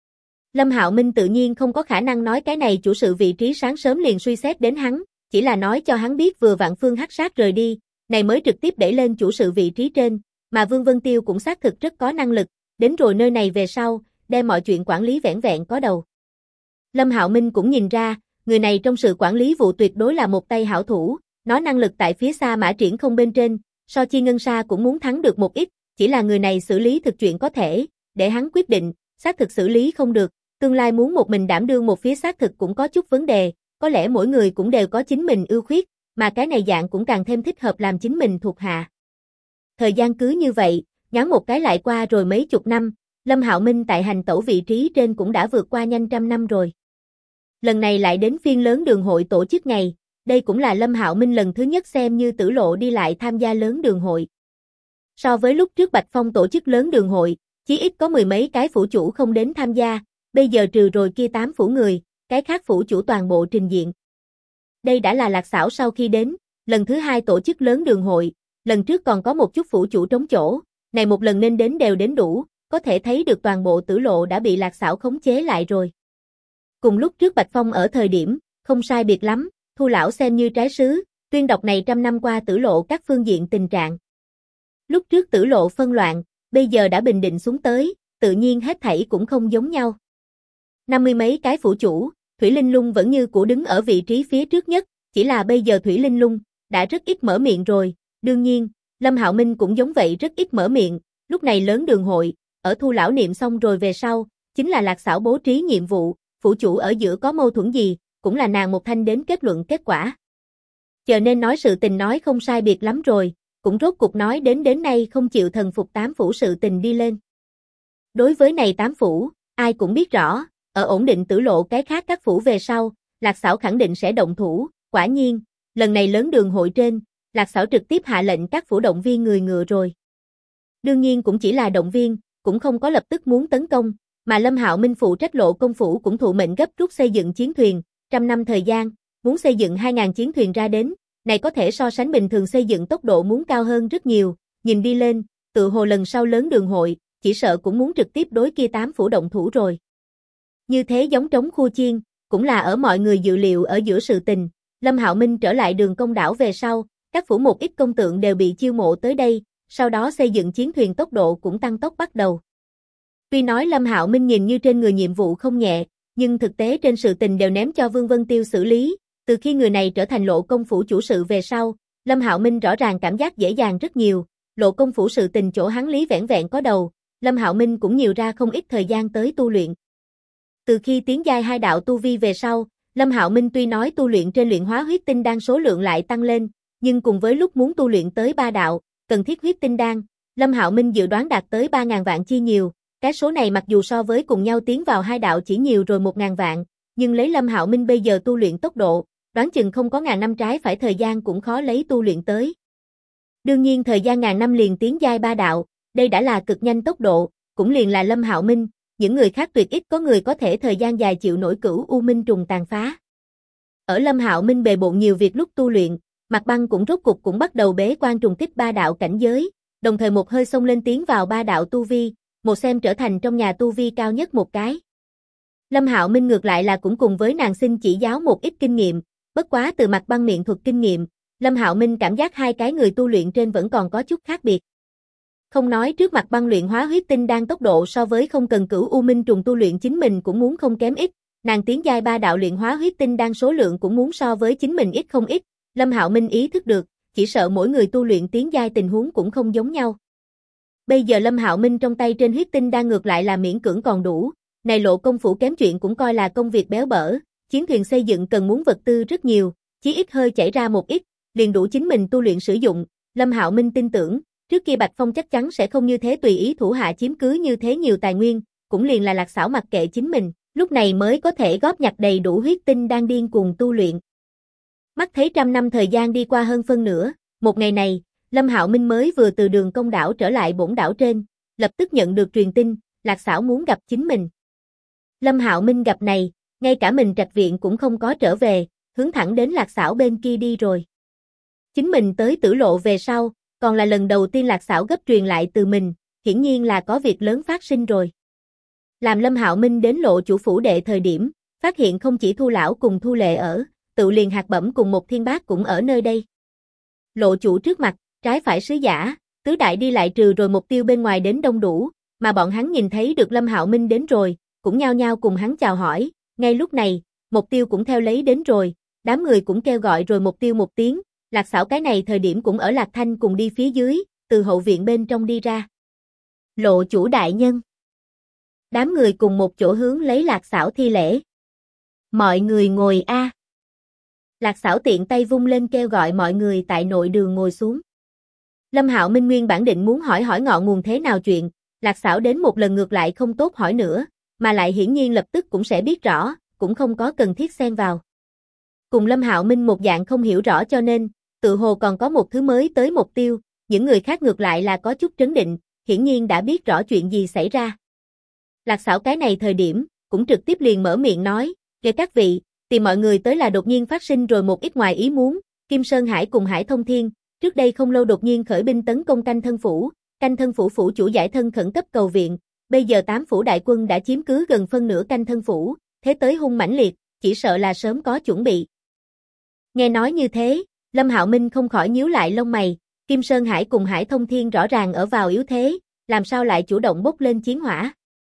Lâm Hạo Minh tự nhiên không có khả năng nói cái này chủ sự vị trí sáng sớm liền suy xét đến hắn, chỉ là nói cho hắn biết vừa vặn Phương Hắc Sát rời đi, này mới trực tiếp đẩy lên chủ sự vị trí trên, mà Vương Vân Tiêu cũng xác thực rất có năng lực, đến rồi nơi này về sau, đem mọi chuyện quản lý vẻn vẹn có đầu. Lâm Hạo Minh cũng nhìn ra, người này trong sự quản lý vụ tuyệt đối là một tay hảo thủ, nó năng lực tại phía xa mã triển không bên trên, so chi ngân sa cũng muốn thắng được một ít, chỉ là người này xử lý thực chuyện có thể, để hắn quyết định, xác thực xử lý không được, tương lai muốn một mình đảm đương một phía xác thực cũng có chút vấn đề, có lẽ mỗi người cũng đều có chính mình ưu khuyết, mà cái này dạng cũng càng thêm thích hợp làm chính mình thuộc hạ. Thời gian cứ như vậy, nhoáng một cái lại qua rồi mấy chục năm, Lâm Hạo Minh tại hành tẩu vị trí trên cũng đã vượt qua nhanh trăm năm rồi. Lần này lại đến phiên lớn đường hội tổ chức ngày, đây cũng là Lâm Hạo Minh lần thứ nhất xem như Tử Lộ đi lại tham gia lớn đường hội. So với lúc trước Bạch Phong tổ chức lớn đường hội, chí ít có 10 mấy cái phủ chủ không đến tham gia, bây giờ trừ rồi kia 8 phủ người, cái khác phủ chủ toàn bộ trình diện. Đây đã là Lạc Xảo sau khi đến, lần thứ 2 tổ chức lớn đường hội, lần trước còn có một chút phủ chủ trống chỗ, này một lần nên đến đều đến đủ, có thể thấy được toàn bộ Tử Lộ đã bị Lạc Xảo khống chế lại rồi. Cùng lúc trước Bạch Phong ở thời điểm, không sai biệt lắm, Thu lão xem như trái sứ, tuyên đọc này trăm năm qua Tử Lộ các phương diện tình trạng. Lúc trước Tử Lộ phân loạn, bây giờ đã bình định xuống tới, tự nhiên hết thảy cũng không giống nhau. 50 mấy cái phủ chủ, Thủy Linh Lung vẫn như cũ đứng ở vị trí phía trước nhất, chỉ là bây giờ Thủy Linh Lung đã rất ít mở miệng rồi, đương nhiên, Lâm Hạo Minh cũng giống vậy rất ít mở miệng, lúc này lớn đường hội, ở Thu lão niệm xong rồi về sau, chính là Lạc Xảo bố trí nhiệm vụ, phủ chủ ở giữa có mâu thuẫn gì, cũng là nàng một thanh đến kết luận kết quả. Chờ nên nói sự tình nói không sai biệt lắm rồi, cũng rốt cục nói đến nay không chịu thần phục 8 phủ sự tình đi lên. Đối với này 8 phủ, ai cũng biết rõ, ở ổn định Tử Lộ cái khác các phủ về sau, Lạc Xảo khẳng định sẽ động thủ, quả nhiên, lần này lớn đường hội trên, Lạc Xảo trực tiếp hạ lệnh các phủ động viên người ngựa rồi. Đương nhiên cũng chỉ là động viên, cũng không có lập tức muốn tấn công, Mà Lâm Hạo Minh phụ trách Lộ công phủ cũng thụ mệnh gấp rút xây dựng chiến thuyền, 100 năm thời gian, muốn xây dựng 2.000 chiến thuyền ra đến, này có thể so sánh bình thường xây dựng tốc độ muốn cao hơn rất nhiều, nhìn đi lên, tự hồ lần sau lớn đường hội, chỉ sợ cũng muốn trực tiếp đối kia 8 phủ động thủ rồi. Như thế giống trống khu chiên, cũng là ở mọi người dự liệu ở giữa sự tình, Lâm Hạo Minh trở lại Đường Công đảo về sau, các phủ một ít công tượng đều bị chiêu mộ tới đây, sau đó xây dựng chiến thuyền tốc độ cũng tăng tốc bắt đầu. Tuy nói Lâm Hạo Minh nhìn như trên người nhiệm vụ không nhẹ, nhưng thực tế trên sự tình đều ném cho Vương Vân Tiêu xử lý, từ khi người này trở thành Lộ công phủ chủ sự về sau, Lâm Hạo Minh rõ ràng cảm giác dễ dàng rất nhiều, Lộ công phủ sự tình chỗ hắn lý vẻn vẹn có đầu, Lâm Hạo Minh cũng nhiều ra không ít thời gian tới tu luyện. Từ khi tiến giai 2 đạo tu vi về sau, Lâm Hạo Minh tuy nói tu luyện trên luyện hóa huyết tinh đan số lượng lại tăng lên, nhưng cùng với lúc muốn tu luyện tới 3 đạo, cần thiết huyết tinh đan, Lâm Hạo Minh dự đoán đạt tới 3.000 vạn chi nhiều, cái số này mặc dù so với cùng nhau tiến vào 2 đạo chỉ nhiều rồi 1.000 vạn, nhưng lấy Lâm Hạo Minh bây giờ tu luyện tốc độ, đoán chừng không có ngàn năm trái phải thời gian cũng khó lấy tu luyện tới. Đương nhiên thời gian ngàn năm liền tiến giai 3 đạo, đây đã là cực nhanh tốc độ, cũng liền là Lâm Hạo Minh, những người khác tuyệt ít có người có thể thời gian dài chịu nổi Cửu U Minh trùng tàn phá. Ở Lâm Hạo Minh bề bộn nhiều việc lúc tu luyện, Mạc Băng cũng rốt cục cũng bắt đầu bế quan trùng kích 3 đạo cảnh giới, đồng thời một hơi xông lên tiến vào 3 đạo tu vi, một xem trở thành trong nhà tu vi cao nhất một cái. Lâm Hạo Minh ngược lại là cũng cùng với nàng xin chỉ giáo một ít kinh nghiệm, bất quá từ Mạc Băng miệng thuật kinh nghiệm, Lâm Hạo Minh cảm giác hai cái người tu luyện trên vẫn còn có chút khác biệt. Không nói trước Mạc Băng luyện hóa huyết tinh đan tốc độ so với không cần Cửu U Minh trùng tu luyện chính mình cũng muốn không kém ít, nàng tiến giai 3 đạo luyện hóa huyết tinh đan số lượng cũng muốn so với chính mình ít không ít, Lâm Hạo Minh ý thức được, chỉ sợ mỗi người tu luyện tiến giai tình huống cũng không giống nhau. Bây giờ Lâm Hạo Minh trong tay trên huyết tinh đan ngược lại là miễn cưỡng còn đủ, này Lộ công phủ kém chuyện cũng coi là công việc béo bở, chiến thuyền xây dựng cần muốn vật tư rất nhiều, chí ít hơi chảy ra một ít, liền đủ chính mình tu luyện sử dụng, Lâm Hạo Minh tin tưởng, trước kia Bạch Phong chắc chắn sẽ không như thế tùy ý thủ hạ chiếm cứ như thế nhiều tài nguyên, cũng liền là Lạc Sảo mặc kệ chính mình, lúc này mới có thể góp nhặt đầy đủ huyết tinh đan điên cuồng tu luyện. Mắt thấy 100 năm thời gian đi qua hơn phân nửa, một ngày này, Lâm Hạo Minh mới vừa từ Đường Công đảo trở lại Bổn đảo trên, lập tức nhận được truyền tin, Lạc Sảo muốn gặp chính mình. Lâm Hạo Minh gặp này, ngay cả mình trạch viện cũng không có trở về, hướng thẳng đến Lạc Sảo bên kia đi rồi. Chính mình tới Tử Lộ về sau, còn là lần đầu tiên Lạc Sảo gấp truyền lại từ mình, hiển nhiên là có việc lớn phát sinh rồi. Làm Lâm Hạo Minh đến Lộ chủ phủ đệ thời điểm, phát hiện không chỉ Thu lão cùng Thu Lệ ở, Tự liền Hạt Bẩm cùng một Thiên Bác cũng ở nơi đây. Lộ chủ trước mặt, trái phải sứ giả, tứ đại đi lại trừ rồi Mục Tiêu bên ngoài đến đông đủ, mà bọn hắn nhìn thấy được Lâm Hạo Minh đến rồi, cũng nhao nhao cùng hắn chào hỏi, ngay lúc này, Mục Tiêu cũng theo lấy đến rồi, đám người cũng kêu gọi rồi Mục Tiêu một tiếng, Lạc Sảo cái này thời điểm cũng ở Lạc Thanh cùng đi phía dưới, từ hậu viện bên trong đi ra. Lộ chủ đại nhân. Đám người cùng một chỗ hướng lấy Lạc Sảo thi lễ. Mọi người ngồi a. Lạc Sảo tiện tay vung lên kêu gọi mọi người tại nội đường ngồi xuống. Lâm Hạo Minh nguyên bản định muốn hỏi ngọn nguồn thế nào chuyện, Lạc Sảo đến một lần ngược lại không tốt hỏi nữa, mà lại hiển nhiên lập tức cũng sẽ biết rõ, cũng không có cần thiết xen vào. Cùng Lâm Hạo Minh một dạng không hiểu rõ cho nên, tự hồ còn có một thứ mới tới Mục Tiêu, những người khác ngược lại là có chút trấn định, hiển nhiên đã biết rõ chuyện gì xảy ra. Lạc Sảo cái này thời điểm, cũng trực tiếp liền mở miệng nói, kể các vị, tìm mọi người tới là đột nhiên phát sinh rồi một ít ngoài ý muốn, Kim Sơn Hải cùng Hải Thông Thiên, trước đây không lâu đột nhiên khởi binh tấn công Canh Thân phủ phủ chủ giải thân khẩn cấp cầu viện, bây giờ 8 phủ đại quân đã chiếm cứ gần phân nửa Canh Thân phủ, thế tới hung mãnh liệt, chỉ sợ là sớm có chuẩn bị. Nghe nói như thế, Lâm Hạo Minh không khỏi nhíu lại lông mày, Kim Sơn Hải cùng Hải Thông Thiên rõ ràng ở vào yếu thế, làm sao lại chủ động bốc lên chiến hỏa.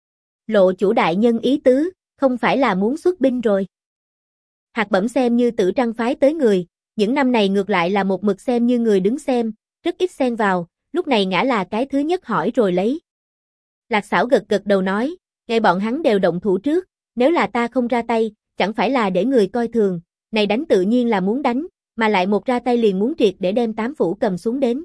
Lộ chủ đại nhân ý tứ, không phải là muốn xuất binh rồi. Hạt Bẩm xem như Tử Trăng phái tới người, những năm này ngược lại là một mực xem như người đứng xem, rất ít xen vào, lúc này ngã là cái thứ nhất hỏi rồi lấy. Lạc Sảo gật gật đầu nói, nghe bọn hắn đều động thủ trước, nếu là ta không ra tay, chẳng phải là để người coi thường, này đánh tự nhiên là muốn đánh, mà lại một ra tay liền muốn triệt để đem 8 phủ cầm xuống đến.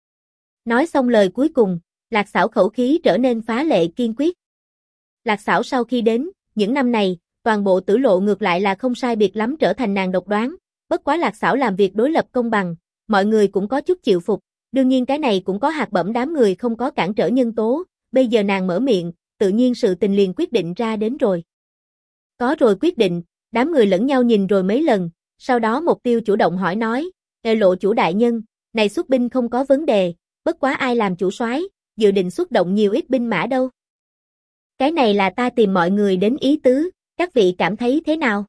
Nói xong lời cuối cùng, Lạc Sảo khẩu khí trở nên phá lệ kiên quyết. Lạc Sảo sau khi đến, những năm này, toàn bộ Tử Lộ ngược lại là không sai biệt lắm trở thành nàng độc đoán, bất quá Lạc Sảo làm việc đối lập công bằng, mọi người cũng có chút chịu phục, đương nhiên cái này cũng có Hạt Bẩm đám người không có cản trở nhân tố, bây giờ nàng mở miệng, tự nhiên sự tình liền quyết định ra đến rồi. Có rồi quyết định, đám người lẫn nhau nhìn rồi mấy lần, sau đó Mục Tiêu chủ động hỏi nói, Lộ chủ đại nhân, này xuất binh không có vấn đề, bất quá ai làm chủ soái, dự định xuất động nhiều ít binh mã đâu. Cái này là ta tìm mọi người đến ý tứ, các vị cảm thấy thế nào?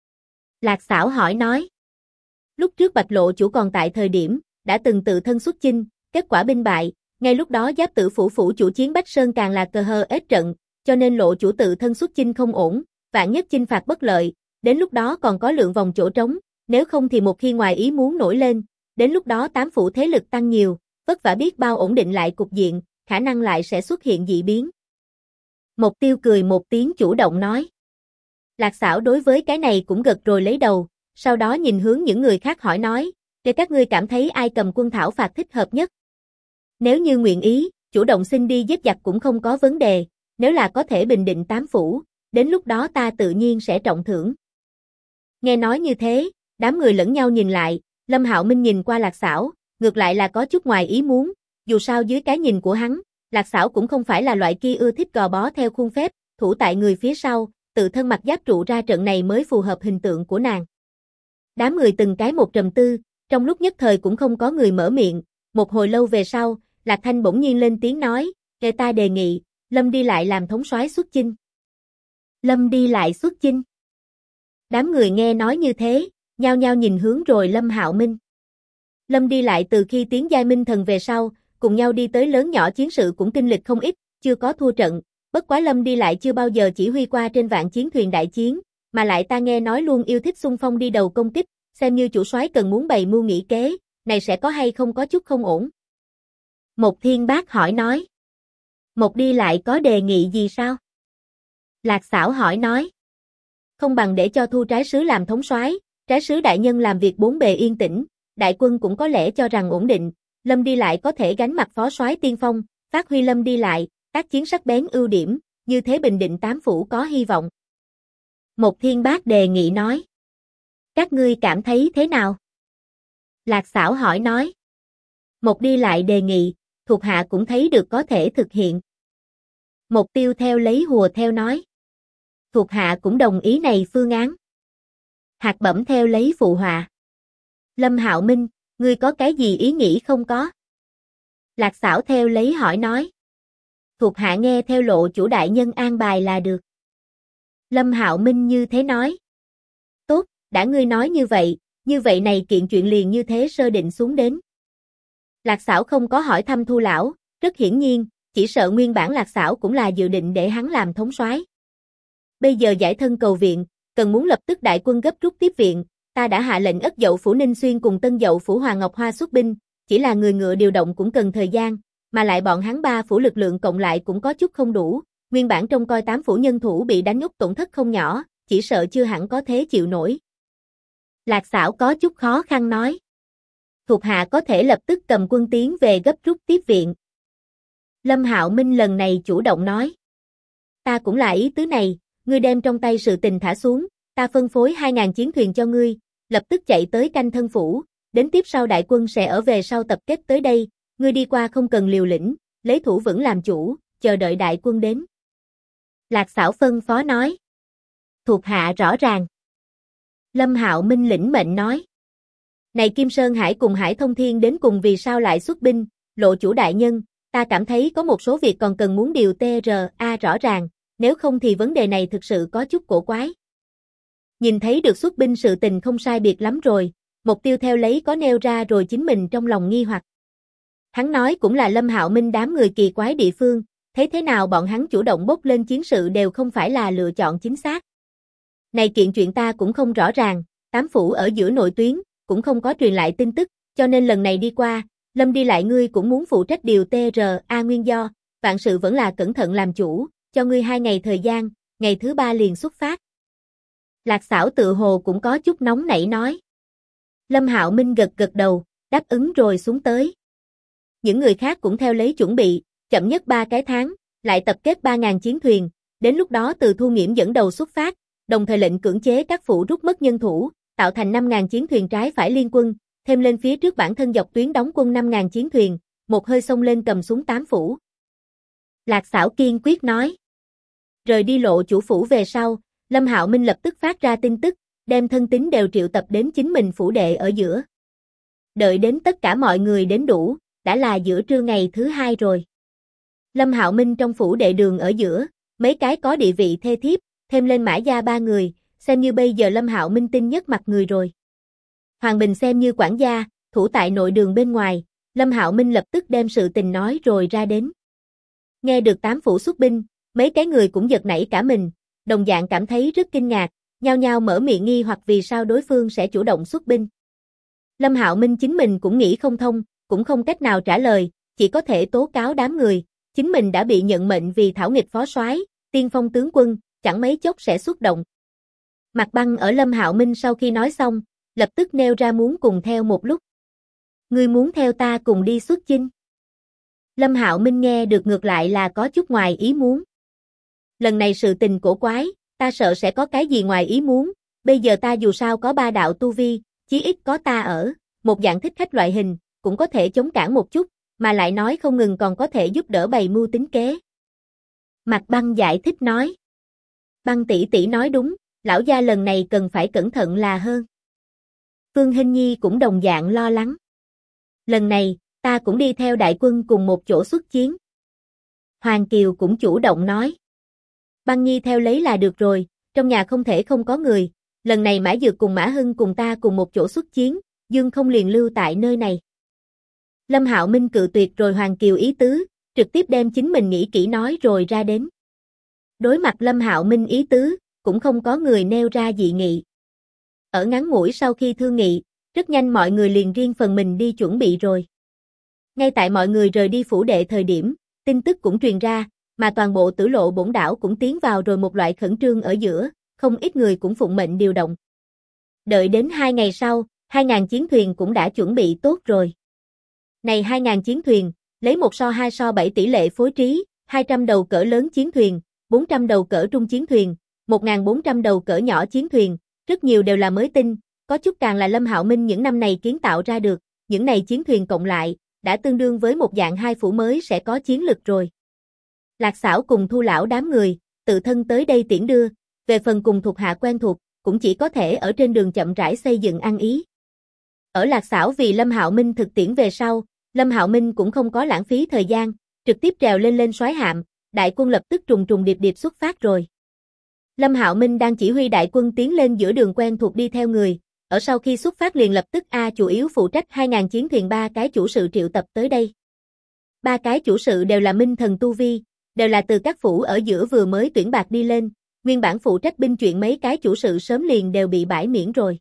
Lạc Xảo hỏi nói. Lúc trước Bạch Lộ chủ còn tại thời điểm, đã từng tự thân xuất chinh, kết quả binh bại, ngay lúc đó Giáp Tử phủ phủ chủ chiến Bách Sơn càng là cờ hờ ết trận, cho nên Lộ chủ tự thân xuất chinh không ổn, vạn nhất chinh phạt bất lợi, đến lúc đó còn có lượng vòng chỗ trống, nếu không thì một khi ngoài ý muốn nổi lên, đến lúc đó tám phủ thế lực tăng nhiều, vất vả biết bao ổn định lại cục diện, khả năng lại sẽ xuất hiện dị biến. Mục Tiêu cười một tiếng chủ động nói. Lạc Xảo đối với cái này cũng gật rồi lấy đầu, sau đó nhìn hướng những người khác hỏi nói, để các ngươi cảm thấy ai cầm quân thảo phạt thích hợp nhất. Nếu như nguyện ý, chủ động xin đi giết giặc cũng không có vấn đề, nếu là có thể bình định tám phủ, đến lúc đó ta tự nhiên sẽ trọng thưởng. Nghe nói như thế, đám người lẫn nhau nhìn lại, Lâm Hạo Minh nhìn qua Lạc Xảo, ngược lại là có chút ngoài ý muốn, dù sao dưới cái nhìn của hắn, Lạc Xảo cũng không phải là loại kia ưa thích gò bó theo khuôn phép, thủ tại người phía sau, tự thân mặc giáp trụ ra trận này mới phù hợp hình tượng của nàng. Đám người từng cái một trầm tư, trong lúc nhất thời cũng không có người mở miệng, một hồi lâu về sau, Lạc Thanh bỗng nhiên lên tiếng nói, "Kẻ ta đề nghị, Lâm đi lại làm thống soái xuất chinh." Lâm đi lại xuất chinh. Đám người nghe nói như thế, nhao nhao nhìn hướng rồi Lâm Hạo Minh. Lâm đi lại từ khi tiến giai minh thần về sau, cùng nhau đi tới lớn nhỏ chiến sự cũng kinh lịch không ít, chưa có thua trận, bất quá Lâm đi lại chưa bao giờ chỉ huy qua trên vạn chiến thuyền đại chiến, mà lại ta nghe nói luôn yêu thích xung phong đi đầu công kích, xem như chủ soái cần muốn bày mưu nghĩ kế, này sẽ có hay không có chút không ổn. Một Thiên Bác hỏi nói. Một đi lại có đề nghị gì sao? Lạc Xảo hỏi nói. Không bằng để cho Thu Trái Sứ làm thống soái, Trái Sứ đại nhân làm việc bốn bề yên tĩnh, đại quân cũng có lẽ cho rằng ổn định, Lâm đi lại có thể gánh mặt phó soái tiên phong, phát huy Lâm đi lại, tác chiến sắc bén ưu điểm, như thế bình định tám phủ có hy vọng. Một Thiên Bác đề nghị nói. Các ngươi cảm thấy thế nào? Lạc Xảo hỏi nói. Một đi lại đề nghị, thuộc hạ cũng thấy được có thể thực hiện. Một Tiêu theo lấy hùa theo nói. Thuộc hạ cũng đồng ý này phương án. Hạt Bẩm theo lấy phụ họa. Lâm Hạo Minh, ngươi có cái gì ý nghĩ không có? Lạc Xảo theo lấy hỏi nói. Thuộc hạ nghe theo Lộ chủ đại nhân an bài là được. Lâm Hạo Minh như thế nói. Tốt, đã ngươi nói như vậy này kiện chuyện liền như thế sơ định xuống đến. Lạc Xảo không có hỏi thăm Thu lão, rất hiển nhiên, chỉ sợ nguyên bản Lạc Xảo cũng là dự định để hắn làm thống soái. Bây giờ giải thân cầu viện, cần muốn lập tức đại quân gấp rút tiếp viện, ta đã hạ lệnh Ất Dậu phủ Ninh Xuyên cùng Tân Dậu phủ Hoàng Ngọc Hoa xuất binh, chỉ là người ngựa điều động cũng cần thời gian, mà lại bọn hắn ba phủ lực lượng cộng lại cũng có chút không đủ, nguyên bản trông coi tám phủ nhân thủ bị đánh úp tổn thất không nhỏ, chỉ sợ chưa hẳn có thế chịu nổi. Lạc Xảo có chút khó khăn nói. Thuộc hạ có thể lập tức cầm quân tiến về gấp rút tiếp viện. Lâm Hạo Minh lần này chủ động nói. Ta cũng là ý tứ này, ngươi đem trong tay sự tình thả xuống, ta phân phối 2.000 chiến thuyền cho ngươi, lập tức chạy tới canh thân phủ, đến tiếp sau đại quân sẽ ở về sau tập kết tới đây, ngươi đi qua không cần liều lĩnh, lấy thủ vững làm chủ, chờ đợi đại quân đến. Lạc Xảo phân phó nói. Thuộc hạ rõ ràng. Lâm Hạo Minh lĩnh mệnh nói. Này Kim Sơn Hải cùng Hải Thông Thiên đến cùng vì sao lại xuất binh, Lộ chủ đại nhân, ta cảm thấy có một số việc còn cần muốn điều TRA rõ ràng, nếu không thì vấn đề này thực sự có chút cổ quái. Nhìn thấy được xuất binh sự tình không sai biệt lắm rồi, Mục Tiêu theo lấy có nêu ra rồi chính mình trong lòng nghi hoặc. Hắn nói cũng là Lâm Hạo Minh đám người kỳ quái địa phương, thấy thế nào bọn hắn chủ động bốc lên chiến sự đều không phải là lựa chọn chính xác. Này kiện chuyện ta cũng không rõ ràng, tám phủ ở giữa nội tuyến, cũng không có truyền lại tin tức, cho nên lần này đi qua, Lâm đi lại ngươi cũng muốn phụ trách điều TRA nguyên do, vạn sự vẫn là cẩn thận làm chủ, cho ngươi 2 ngày thời gian, ngày thứ 3 liền xuất phát. Lạc Xảo tự hồ cũng có chút nóng nảy nói. Lâm Hạo Minh gật gật đầu, đáp ứng rồi xuống tới. Những người khác cũng theo lấy chuẩn bị, chậm nhất 3 cái tháng, lại tập kết 3.000 chiến thuyền, đến lúc đó từ Thu Nghiễm dẫn đầu xuất phát, đồng thời lệnh cưỡng chế các phủ rút mất nhân thủ, tạo thành 5.000 chiến thuyền trái phải liên quân, thêm lên phía trước bản thân dọc tuyến đóng quân 5.000 chiến thuyền, một hơi xông lên cầm xuống 8 phủ. Lạc Xảo kiên quyết nói. Rời đi lộ chủ phủ về sau, Lâm Hạo Minh lập tức phát ra tin tức, đem thân tín đều triệu tập đến chính mình phủ đệ ở giữa. Đợi đến tất cả mọi người đến đủ, đã là giữa trưa ngày thứ 2 rồi. Lâm Hạo Minh trong phủ đệ đường ở giữa, mấy cái có địa vị thê thiếp, thêm lên Mã gia 3 người, xem như bây giờ Lâm Hạo Minh tin nhất mặt người rồi. Hoàng Bình xem như quản gia, thủ tại nội đường bên ngoài, Lâm Hạo Minh lập tức đem sự tình nói rồi ra đến. Nghe được 8 phủ xuất binh, mấy cái người cũng giật nảy cả mình, đồng dạng cảm thấy rất kinh ngạc, nhao nhao mở miệng nghi hoặc vì sao đối phương sẽ chủ động xuất binh. Lâm Hạo Minh chính mình cũng nghĩ không thông, cũng không cách nào trả lời, chỉ có thể tố cáo đám người, chính mình đã bị nhận mệnh vì thảo nghịch phó soái, tiên phong tướng quân, chẳng mấy chốc sẽ xuất động. Mạc Băng ở Lâm Hạo Minh sau khi nói xong, lập tức nêu ra muốn cùng theo một lúc. Ngươi muốn theo ta cùng đi xuất chinh? Lâm Hạo Minh nghe được ngược lại là có chút ngoài ý muốn. Lần này sự tình cổ quái, ta sợ sẽ có cái gì ngoài ý muốn, bây giờ ta dù sao có 3 đạo tu vi, chí ít có ta ở, một dạng thích khách loại hình, cũng có thể chống cản một chút, mà lại nói không ngừng còn có thể giúp đỡ bày mưu tính kế. Mạc Băng giải thích nói. Băng tỷ tỷ nói đúng, lão gia lần này cần phải cẩn thận là hơn. Phương Hinh Nhi cũng đồng dạng lo lắng. Lần này, ta cũng đi theo đại quân cùng một chỗ xuất chiến. Hoàng Kiều cũng chủ động nói. Băng Nhi theo lấy là được rồi, trong nhà không thể không có người, lần này Mã Dược cùng Mã Hưng cùng ta cùng một chỗ xuất chiến, Dương không liền lưu tại nơi này. Lâm Hạo Minh cự tuyệt rồi Hoàng Kiều ý tứ, trực tiếp đem chính mình nghĩ kỹ nói rồi ra đến. Đối mặt Lâm Hạo Minh ý tứ, cũng không có người nêu ra dị nghị. Ở ngắn ngủi sau khi thương nghị, rất nhanh mọi người liền riêng phần mình đi chuẩn bị rồi. Ngay tại mọi người rời đi phủ đệ thời điểm, tin tức cũng truyền ra, mà toàn bộ Tử Lộ Bổn đảo cũng tiến vào rồi một loại khẩn trương ở giữa, không ít người cũng phụng mệnh điều động. Đợi đến 2 ngày sau, 2.000 chiến thuyền cũng đã chuẩn bị tốt rồi. Này 2.000 chiến thuyền, lấy 1:2:7 tỷ lệ phối trí, 200 đầu cỡ lớn chiến thuyền, 400 đầu cỡ trung chiến thuyền, 1.400 đầu cỡ nhỏ chiến thuyền, rất nhiều đều là mới tinh, có chút càng là Lâm Hạo Minh những năm này kiến tạo ra được, những này chiến thuyền cộng lại, đã tương đương với một dạng 2 phủ mới sẽ có chiến lực rồi. Lạc Xảo cùng Thu lão đám người, tự thân tới đây tiễn đưa, về phần cùng thuộc hạ quen thuộc, cũng chỉ có thể ở trên đường chậm rãi xây dựng ăn ý. Ở Lạc Xảo vì Lâm Hạo Minh thực tiễn về sau, Lâm Hạo Minh cũng không có lãng phí thời gian, trực tiếp trèo lên soái hạm, đại quân lập tức trùng trùng điệp điệp xuất phát rồi. Lâm Hạo Minh đang chỉ huy đại quân tiến lên giữa đường quen thuộc đi theo người, ở sau khi xuất phát liền lập tức chủ yếu phụ trách 2.000 chiến thuyền 3 cái chủ sự triệu tập tới đây. 3 cái chủ sự đều là minh thần tu vi, đều là từ các phủ ở giữa vừa mới tuyển bạc đi lên, nguyên bản phụ trách binh chuyện mấy cái chủ sự sớm liền đều bị bãi miễn rồi.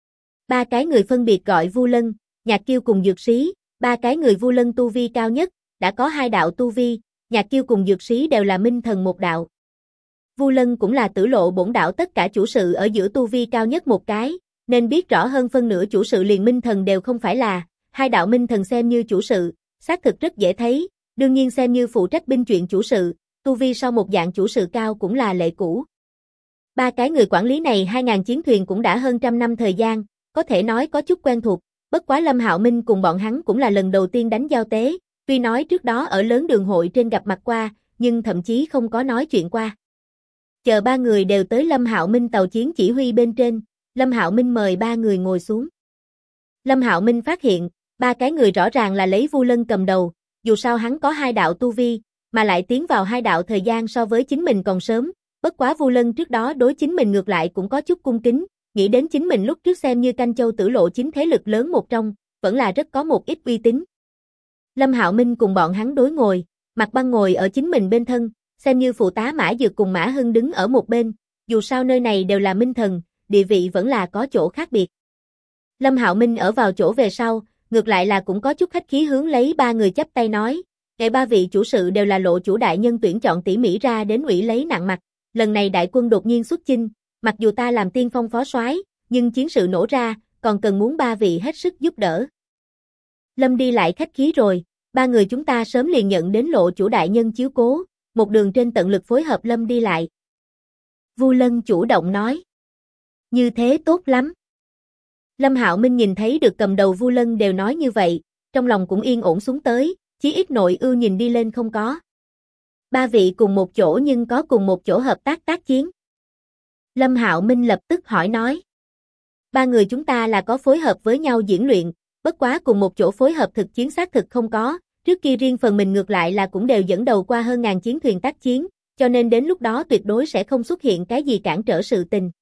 3 cái người phân biệt gọi Vu Lân, Nhạc Kiêu cùng Dược Sĩ, 3 cái người Vu Lân tu vi cao nhất, đã có 2 đạo tu vi, Nhạc Kiêu cùng Dược Sĩ đều là minh thần một đạo. Vu Lân cũng là Tử Lộ Bổn đảo tất cả chủ sự ở giữa tu vi cao nhất một cái, nên biết rõ hơn phân nửa chủ sự liền minh thần đều không phải là, 2 đạo minh thần xem như chủ sự, xác thực rất dễ thấy, đương nhiên xem như phụ trách binh chuyện chủ sự, tu vi sau một dạng chủ sự cao cũng là lệ cũ. 3 cái người quản lý này 2.000 chiến thuyền cũng đã hơn trăm năm thời gian, có thể nói có chút quen thuộc, bất quá Lâm Hạo Minh cùng bọn hắn cũng là lần đầu tiên đánh giao tế, tuy nói trước đó ở lớn đường hội trên gặp mặt qua, nhưng thậm chí không có nói chuyện qua. Chờ 3 người đều tới Lâm Hạo Minh tàu chiến chỉ huy bên trên, Lâm Hạo Minh mời 3 người ngồi xuống. Lâm Hạo Minh phát hiện, 3 cái người rõ ràng là lấy Vu Lân cầm đầu, dù sao hắn có 2 đạo tu vi, mà lại tiến vào 2 đạo thời gian so với chính mình còn sớm, bất quá Vu Lân trước đó đối chính mình ngược lại cũng có chút cung kính, nghĩ đến chính mình lúc trước xem như Canh Châu Tử Lộ chính thế lực lớn một trong, vẫn là rất có một ít uy tín. Lâm Hạo Minh cùng bọn hắn đối ngồi, Mạc Băng ngồi ở chính mình bên thân, xem như phụ tá Mã Dược cùng Mã Hưng đứng ở một bên, dù sao nơi này đều là minh thần, địa vị vẫn là có chỗ khác biệt. Lâm Hạo Minh ở vào chỗ về sau, ngược lại là cũng có chút khách khí hướng lấy 3 người chắp tay nói, ngày 3 vị chủ sự đều là lộ chủ đại nhân tuyển chọn tỉ mỉ ra đến ủy lấy nặng mặt, lần này đại quân đột nhiên xuất chinh, mặc dù ta làm tiên phong phó soái, nhưng chiến sự nổ ra, còn cần muốn 3 vị hết sức giúp đỡ. Lâm đi lại khách khí rồi, 3 người chúng ta sớm liền nhận đến lộ chủ đại nhân chiếu cố, một đường trên tận lực phối hợp Lâm đi lại. Vu Lân chủ động nói. Như thế tốt lắm. Lâm Hạo Minh nhìn thấy được cầm đầu Vu Lân đều nói như vậy, trong lòng cũng yên ổn xuống tới, chí ít nội ưu nhìn đi lên không có. Ba vị cùng một chỗ nhưng có cùng một chỗ hợp tác chiến. Lâm Hạo Minh lập tức hỏi nói. Ba người chúng ta là có phối hợp với nhau diễn luyện, bất quá cùng một chỗ phối hợp thực chiến xác thực không có, trước kia riêng phần mình ngược lại là cũng đều dẫn đầu qua hơn ngàn chiến thuyền tác chiến, cho nên đến lúc đó tuyệt đối sẽ không xuất hiện cái gì cản trở sự tình.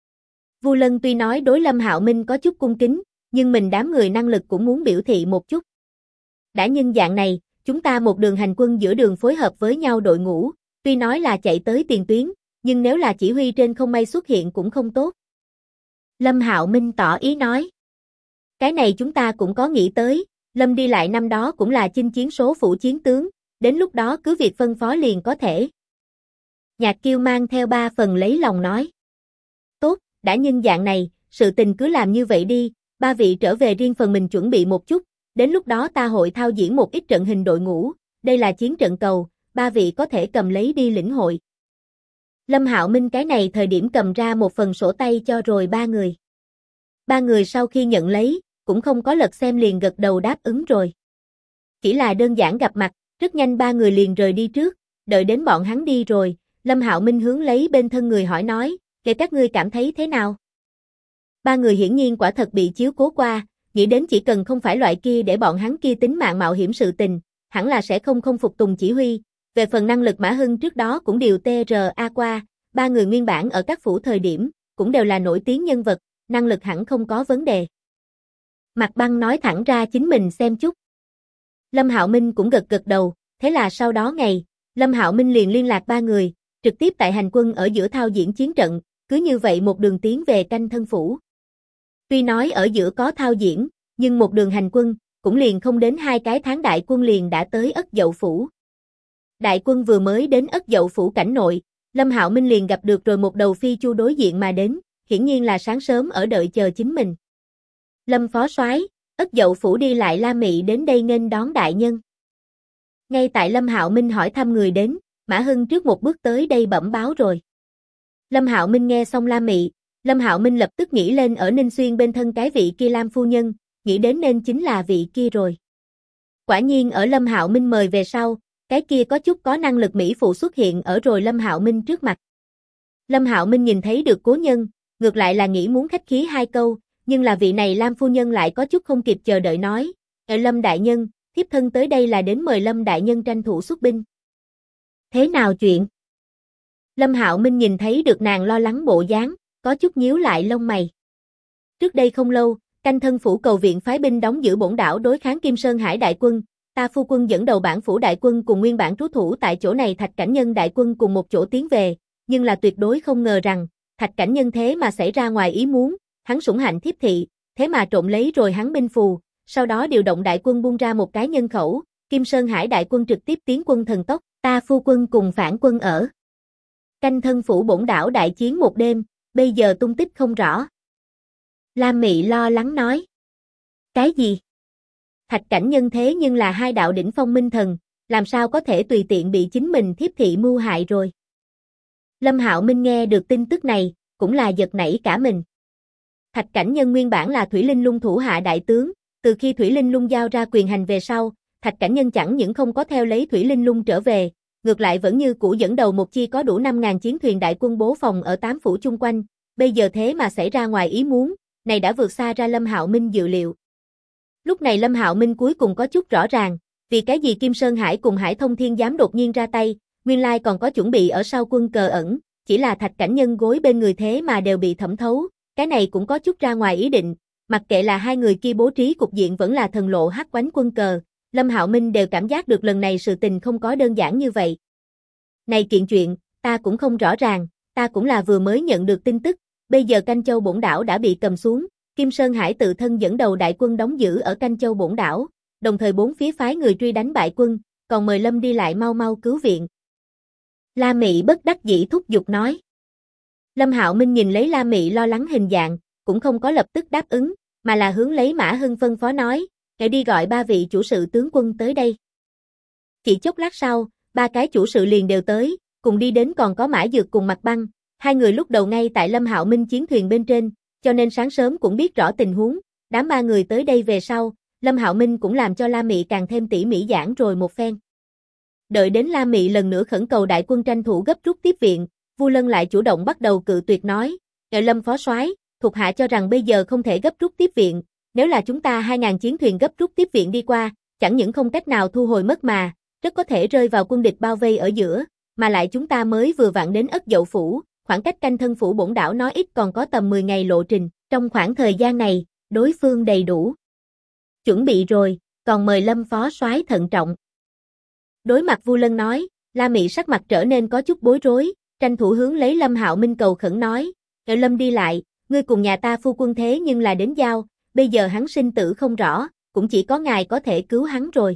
Vu Lân tuy nói đối Lâm Hạo Minh có chút cung kính, nhưng mình đám người năng lực cũng muốn biểu thị một chút. Đã nhân dạng này, chúng ta một đường hành quân giữa đường phối hợp với nhau đội ngũ, tuy nói là chạy tới tiền tuyến, nhưng nếu là chỉ huy trên không may xuất hiện cũng không tốt. Lâm Hạo Minh tỏ ý nói. Cái này chúng ta cũng có nghĩ tới, Lâm đi lại năm đó cũng là chinh chiến số phủ chiến tướng, đến lúc đó cứ việc phân phó liền có thể. Nhạc Kiêu mang theo ba phần lấy lòng nói. Tốt, đã nhân dạng này, sự tình cứ làm như vậy đi, ba vị trở về riêng phần mình chuẩn bị một chút, đến lúc đó ta hội thao diễn một ít trận hình đội ngũ, đây là chiến trận cầu, ba vị có thể cầm lấy đi lĩnh hội. Lâm Hạo Minh cái này thời điểm cầm ra một phần sổ tay cho rồi ba người. Ba người sau khi nhận lấy, cũng không có lật xem liền gật đầu đáp ứng rồi. Chỉ là đơn giản gặp mặt, rất nhanh ba người liền rời đi trước, đợi đến bọn hắn đi rồi, Lâm Hạo Minh hướng lấy bên thân người hỏi nói, kể các ngươi cảm thấy thế nào? Ba người hiển nhiên quả thật bị chiếu cố qua, nghĩ đến chỉ cần không phải loại kia để bọn hắn kia tính mạng mạo hiểm sự tình, hẳn là sẽ không phục tùng chỉ huy. Về phần năng lực Mã Hưng trước đó cũng đều TRA qua, ba người nguyên bản ở các phủ thời điểm, cũng đều là nổi tiếng nhân vật, năng lực hẳn không có vấn đề. Mạc Băng nói thẳng ra chính mình xem chút. Lâm Hạo Minh cũng gật đầu, thế là sau đó ngày, Lâm Hạo Minh liền liên lạc ba người, trực tiếp tại hành quân ở giữa thao diễn chiến trận, cứ như vậy một đường tiến về Canh Thân Phủ. Tuy nói ở giữa có thao diễn, nhưng một đường hành quân, cũng liền không đến 2 cái tháng đại quân liền đã tới Ất Dậu Phủ. Đại quân vừa mới đến Ất Dậu Phủ cảnh nội, Lâm Hạo Minh liền gặp được rồi một đầu phi chu đối diện mà đến, hiển nhiên là sáng sớm ở đợi chờ chính mình. Lâm Phó Soái, Ất Dậu Phủ đi lại La Mị đến đây nghênh đón đại nhân. Ngay tại Lâm Hạo Minh hỏi thăm người đến, Mã Hưng trước một bước tới đây bẩm báo rồi. Lâm Hạo Minh nghe xong La Mị, Lâm Hạo Minh lập tức nghĩ lên ở Ninh Xuyên bên thân cái vị kia Lam phu nhân, nghĩ đến nên chính là vị kia rồi. Quả nhiên ở Lâm Hạo Minh mời về sau, cái kia có chút có năng lực mỹ phụ xuất hiện ở rồi Lâm Hạo Minh trước mặt. Lâm Hạo Minh nhìn thấy được cố nhân, ngược lại là nghĩ muốn khách khí 2 câu, nhưng là vị này Lam phu nhân lại có chút không kịp chờ đợi nói, Lâm đại nhân, thiếp thân tới đây là đến mời Lâm đại nhân tranh thủ xuất binh. Thế nào chuyện? Lâm Hạo Minh nhìn thấy được nàng lo lắng bộ dáng, có chút nhíu lại lông mày. Trước đây không lâu, Canh Thân Phủ cầu viện phái binh đóng giữ bổn đảo đối kháng Kim Sơn Hải đại quân, ta phu quân dẫn đầu bản phủ đại quân cùng nguyên bản trú thủ tại chỗ này Thạch Cảnh Nhân đại quân cùng một chỗ tiến về, nhưng là tuyệt đối không ngờ rằng, Thạch Cảnh Nhân thế mà xảy ra ngoài ý muốn, hắn sủng hạnh thiếp thị, thế mà trộm lấy rồi hắn binh phù, sau đó điều động đại quân buông ra một cái nhân khẩu, Kim Sơn Hải đại quân trực tiếp tiến quân thần tốc, ta phu quân cùng phản quân ở Canh Thân Phủ bổn đảo đại chiến một đêm, bây giờ tung tích không rõ. Lam Mị lo lắng nói. Cái gì? Thạch Cảnh Nhân thế nhưng là 2 đạo đỉnh phong minh thần, làm sao có thể tùy tiện bị chính mình thiếp thị mưu hại rồi. Lâm Hạo Minh nghe được tin tức này, cũng là giật nảy cả mình. Thạch Cảnh Nhân nguyên bản là Thủy Linh Lung thủ hạ đại tướng, từ khi Thủy Linh Lung giao ra quyền hành về sau, Thạch Cảnh Nhân chẳng những không có theo lấy Thủy Linh Lung trở về, ngược lại vẫn như cũ dẫn đầu một chi có đủ 5.000 chiến thuyền đại quân bố phòng ở 8 phủ chung quanh, bây giờ thế mà xảy ra ngoài ý muốn, này đã vượt xa ra Lâm Hạo Minh dự liệu. Lúc này Lâm Hạo Minh cuối cùng có chút rõ ràng, vì cái gì Kim Sơn Hải cùng Hải Thông Thiên dám đột nhiên ra tay, nguyên lai còn có chuẩn bị ở sau quân cờ ẩn, chỉ là Thạch Cảnh Nhân gối bên người thế mà đều bị thẩm thấu, cái này cũng có chút ra ngoài ý định, mặc kệ là 2 người kia bố trí cục diện vẫn là thần lộ hắc quánh quân cờ, Lâm Hạo Minh đều cảm giác được lần này sự tình không có đơn giản như vậy. Này kiện chuyện, ta cũng không rõ ràng, ta cũng là vừa mới nhận được tin tức, bây giờ Canh Châu bổn đảo đã bị cầm xuống, Kim Sơn Hải tự thân dẫn đầu đại quân đóng giữ ở Canh Châu bổn đảo, đồng thời 4 phía phái người truy đánh bại quân, còn mời Lâm đi lại mau mau cứu viện. La Mị bất đắc dĩ thúc giục nói. Lâm Hạo Minh nhìn lấy La Mị lo lắng hình dạng, cũng không có lập tức đáp ứng, mà là hướng lấy Mã Hưng phân phó nói, hãy đi gọi 3 vị chủ sự tướng quân tới đây. Chỉ chốc lát sau, 3 cái chủ sự liền đều tới, cùng đi đến còn có Mã Dược cùng Mạc Băng, 2 người lúc đầu ngay tại Lâm Hạo Minh chiến thuyền bên trên, cho nên sáng sớm cũng biết rõ tình huống, đám 3 người tới đây về sau, Lâm Hạo Minh cũng làm cho La Mị càng thêm tỉ mỉ giảng rồi một phen. Đợi đến La Mị lần nữa khẩn cầu đại quân tranh thủ gấp rút tiếp viện, Vu Lân lại chủ động bắt đầu cự tuyệt nói, Lâm phó soái, thuộc hạ cho rằng bây giờ không thể gấp rút tiếp viện, nếu là chúng ta 2.000 chiến thuyền gấp rút tiếp viện đi qua, chẳng những không cách nào thu hồi mất mà, rất có thể rơi vào quân địch bao vây ở giữa, mà lại chúng ta mới vừa vặn đến Ất Dậu Phủ, khoảng cách Canh Thân Phủ bổn đảo nói ít còn có tầm 10 ngày lộ trình, trong khoảng thời gian này, đối phương đầy đủ chuẩn bị rồi, còn mời Lâm phó soái thận trọng. Đối mặt Vu Lân nói, La Mị sắc mặt trở nên có chút bối rối, tranh thủ hướng lấy Lâm Hạo Minh cầu khẩn nói, Lâm đi lại, ngươi cùng nhà ta phu quân thế nhưng là đến giao, bây giờ hắn sinh tử không rõ, cũng chỉ có ngài có thể cứu hắn rồi.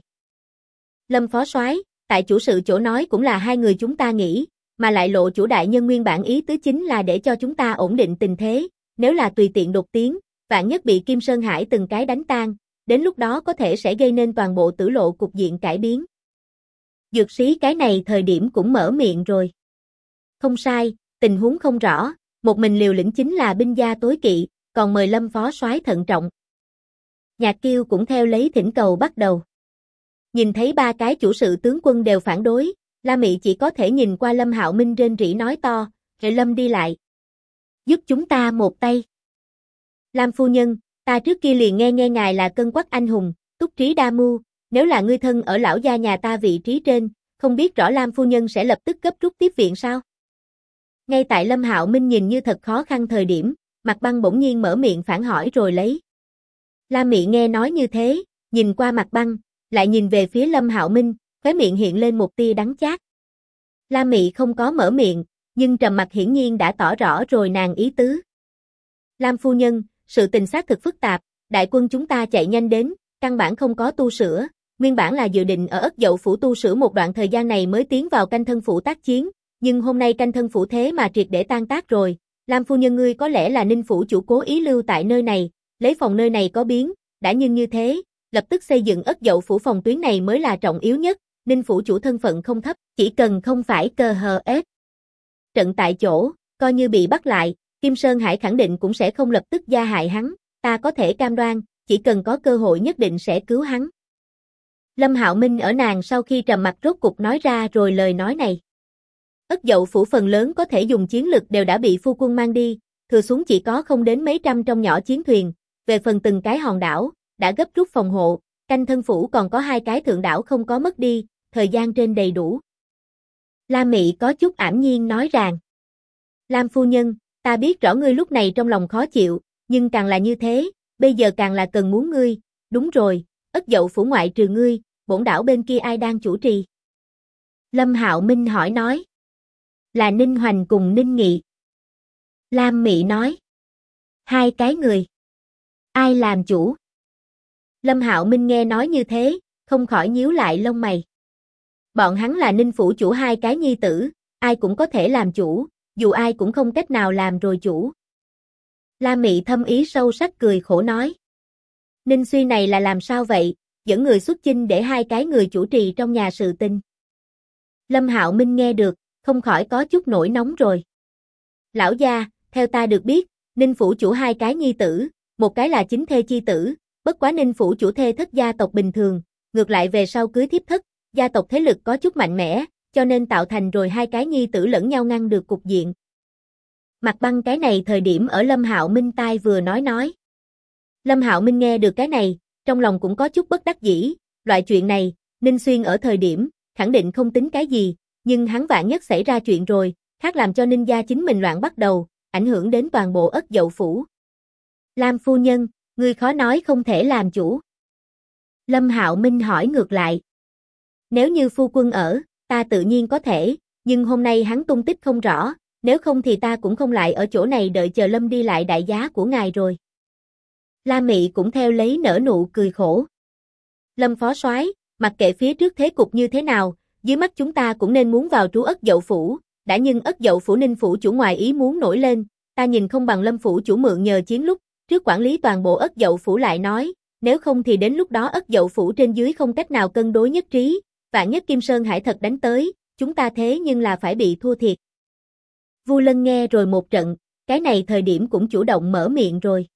Lâm phó soái, tại chủ sự chỗ nói cũng là hai người chúng ta nghĩ, mà lại Lộ chủ đại nhân nguyên bản ý tứ chính là để cho chúng ta ổn định tình thế, nếu là tùy tiện đột tiến, vạn nhất bị Kim Sơn Hải từng cái đánh tan, đến lúc đó có thể sẽ gây nên toàn bộ Tử Lộ cục diện cải biến. Dược sĩ cái này thời điểm cũng mở miệng rồi. Không sai, tình huống không rõ, một mình liều lĩnh chính là binh gia tối kỵ, còn mời Lâm phó soái thận trọng. Nhạc Kiêu cũng theo lấy thỉnh cầu bắt đầu. Nhìn thấy ba cái chủ sự tướng quân đều phản đối, La Mị chỉ có thể nhìn qua Lâm Hạo Minh rên rỉ nói to, Lâm đi lại. Giúp chúng ta một tay. Lam phu nhân, ta trước kia liền nghe ngài là cân quắc anh hùng, túc trí đa mưu, nếu là ngươi thân ở lão gia nhà ta vị trí trên, không biết rõ Lam phu nhân sẽ lập tức gấp rút tiếp viện sao? Ngay tại Lâm Hạo Minh nhìn như thật khó khăn thời điểm, Mạc Băng bỗng nhiên mở miệng phản hỏi rồi lấy. La Mị nghe nói như thế, nhìn qua Mạc Băng, lại nhìn về phía Lâm Hạo Minh, khóe miệng hiện lên một tia đắng chát. La Mị không có mở miệng, nhưng trầm mặc hiển nhiên đã tỏ rõ rồi nàng ý tứ. Lam phu nhân, sự tình xác thực phức tạp, đại quân chúng ta chạy nhanh đến, căn bản không có tu sửa, nguyên bản là dự định ở Ất Dậu Phủ tu sửa một đoạn thời gian này mới tiến vào Canh Thân Phủ tác chiến, nhưng hôm nay Canh Thân Phủ thế mà triệt để tan tác rồi. Lam phu nhân ngươi có lẽ là Ninh phủ chủ cố ý lưu tại nơi này, lấy phòng nơi này có biến, đã nhưng như thế, lập tức xây dựng Ất Dậu Phủ phòng tuyến này mới là trọng yếu nhất, Ninh phủ chủ thân phận không thấp, chỉ cần không phải cờ hờ ép. Trận tại chỗ, coi như bị bắt lại, Kim Sơn Hải khẳng định cũng sẽ không lập tức gia hại hắn, ta có thể cam đoan, chỉ cần có cơ hội nhất định sẽ cứu hắn. Lâm Hạo Minh ở nàng sau khi trầm mặc rốt cục nói ra rồi lời nói này. Ất Dậu Phủ phần lớn có thể dùng chiến lực đều đã bị phu quân mang đi, thừa xuống chỉ có không đến mấy trăm trong nhỏ chiến thuyền, về phần từng cái hòn đảo, đã gấp rút phòng hộ, Canh Thân Phủ còn có 2 cái thượng đảo không có mất đi, thời gian trên đầy đủ. La Mị có chút ảm nhiên nói rằng, Lam phu nhân, ta biết rõ ngươi lúc này trong lòng khó chịu, nhưng càng là như thế, bây giờ càng là cần muốn ngươi, đúng rồi, Ất Dậu Phủ ngoại trừ ngươi, bổn đảo bên kia ai đang chủ trì? Lâm Hạo Minh hỏi nói. Là Ninh Hoành cùng Ninh Nghị. Lam Mị nói. 2 cái người. Ai làm chủ? Lâm Hạo Minh nghe nói như thế, không khỏi nhíu lại lông mày. Bọn hắn là Ninh phủ chủ 2 cái nhi tử, ai cũng có thể làm chủ, dù ai cũng không cách nào làm rồi chủ. Lam Mị thâm ý sâu sắc cười khổ nói. Ninh Suy này là làm sao vậy, dẫn người xuất chinh để 2 cái người chủ trì trong nhà sự tình. Lâm Hạo Minh nghe được, không khỏi có chút nổi nóng rồi. Lão gia, theo ta được biết, Ninh phủ chủ 2 cái nhi tử, một cái là chính thê chi tử, bất quá Ninh phủ chủ thê thất gia tộc bình thường, ngược lại về sau cưới thiếp thất, gia tộc thế lực có chút mạnh mẽ, cho nên tạo thành rồi 2 cái nhi tử lẫn nhau ngăn được cục diện. Mạc Băng cái này thời điểm ở Lâm Hạo Minh tai vừa nói. Lâm Hạo Minh nghe được cái này, trong lòng cũng có chút bất đắc dĩ, loại chuyện này, Ninh Xuyên ở thời điểm, khẳng định không tính cái gì, nhưng hắn vạn nhất xảy ra chuyện rồi, khác làm cho Ninh gia chính mình loạn bắt đầu, ảnh hưởng đến toàn bộ Ất Dậu Phủ. Lam phu nhân, ngươi khó nói không thể làm chủ. Lâm Hạo Minh hỏi ngược lại. Nếu như phu quân ở, ta tự nhiên có thể, nhưng hôm nay hắn tung tích không rõ, nếu không thì ta cũng không lại ở chỗ này đợi chờ Lâm đi lại đại giá của ngài rồi. La Mị cũng theo lấy nở nụ cười khổ. Lâm phó soái, mặc kệ phía trước thế cục như thế nào, dưới mắt chúng ta cũng nên muốn vào trú Ất Dậu Phủ, đã nhưng Ất Dậu Phủ Ninh phủ chủ ngoài ý muốn nổi lên, ta nhìn không bằng Lâm phủ chủ mượn nhờ chiến lúc, trước quản lý toàn bộ Ất Dậu Phủ lại nói, nếu không thì đến lúc đó Ất Dậu Phủ trên dưới không cách nào cân đối nhất trí, vạn nhất Kim Sơn Hải thật đánh tới, chúng ta thế nhưng là phải bị thua thiệt. Vu Lân nghe rồi một trận, cái này thời điểm cũng chủ động mở miệng rồi.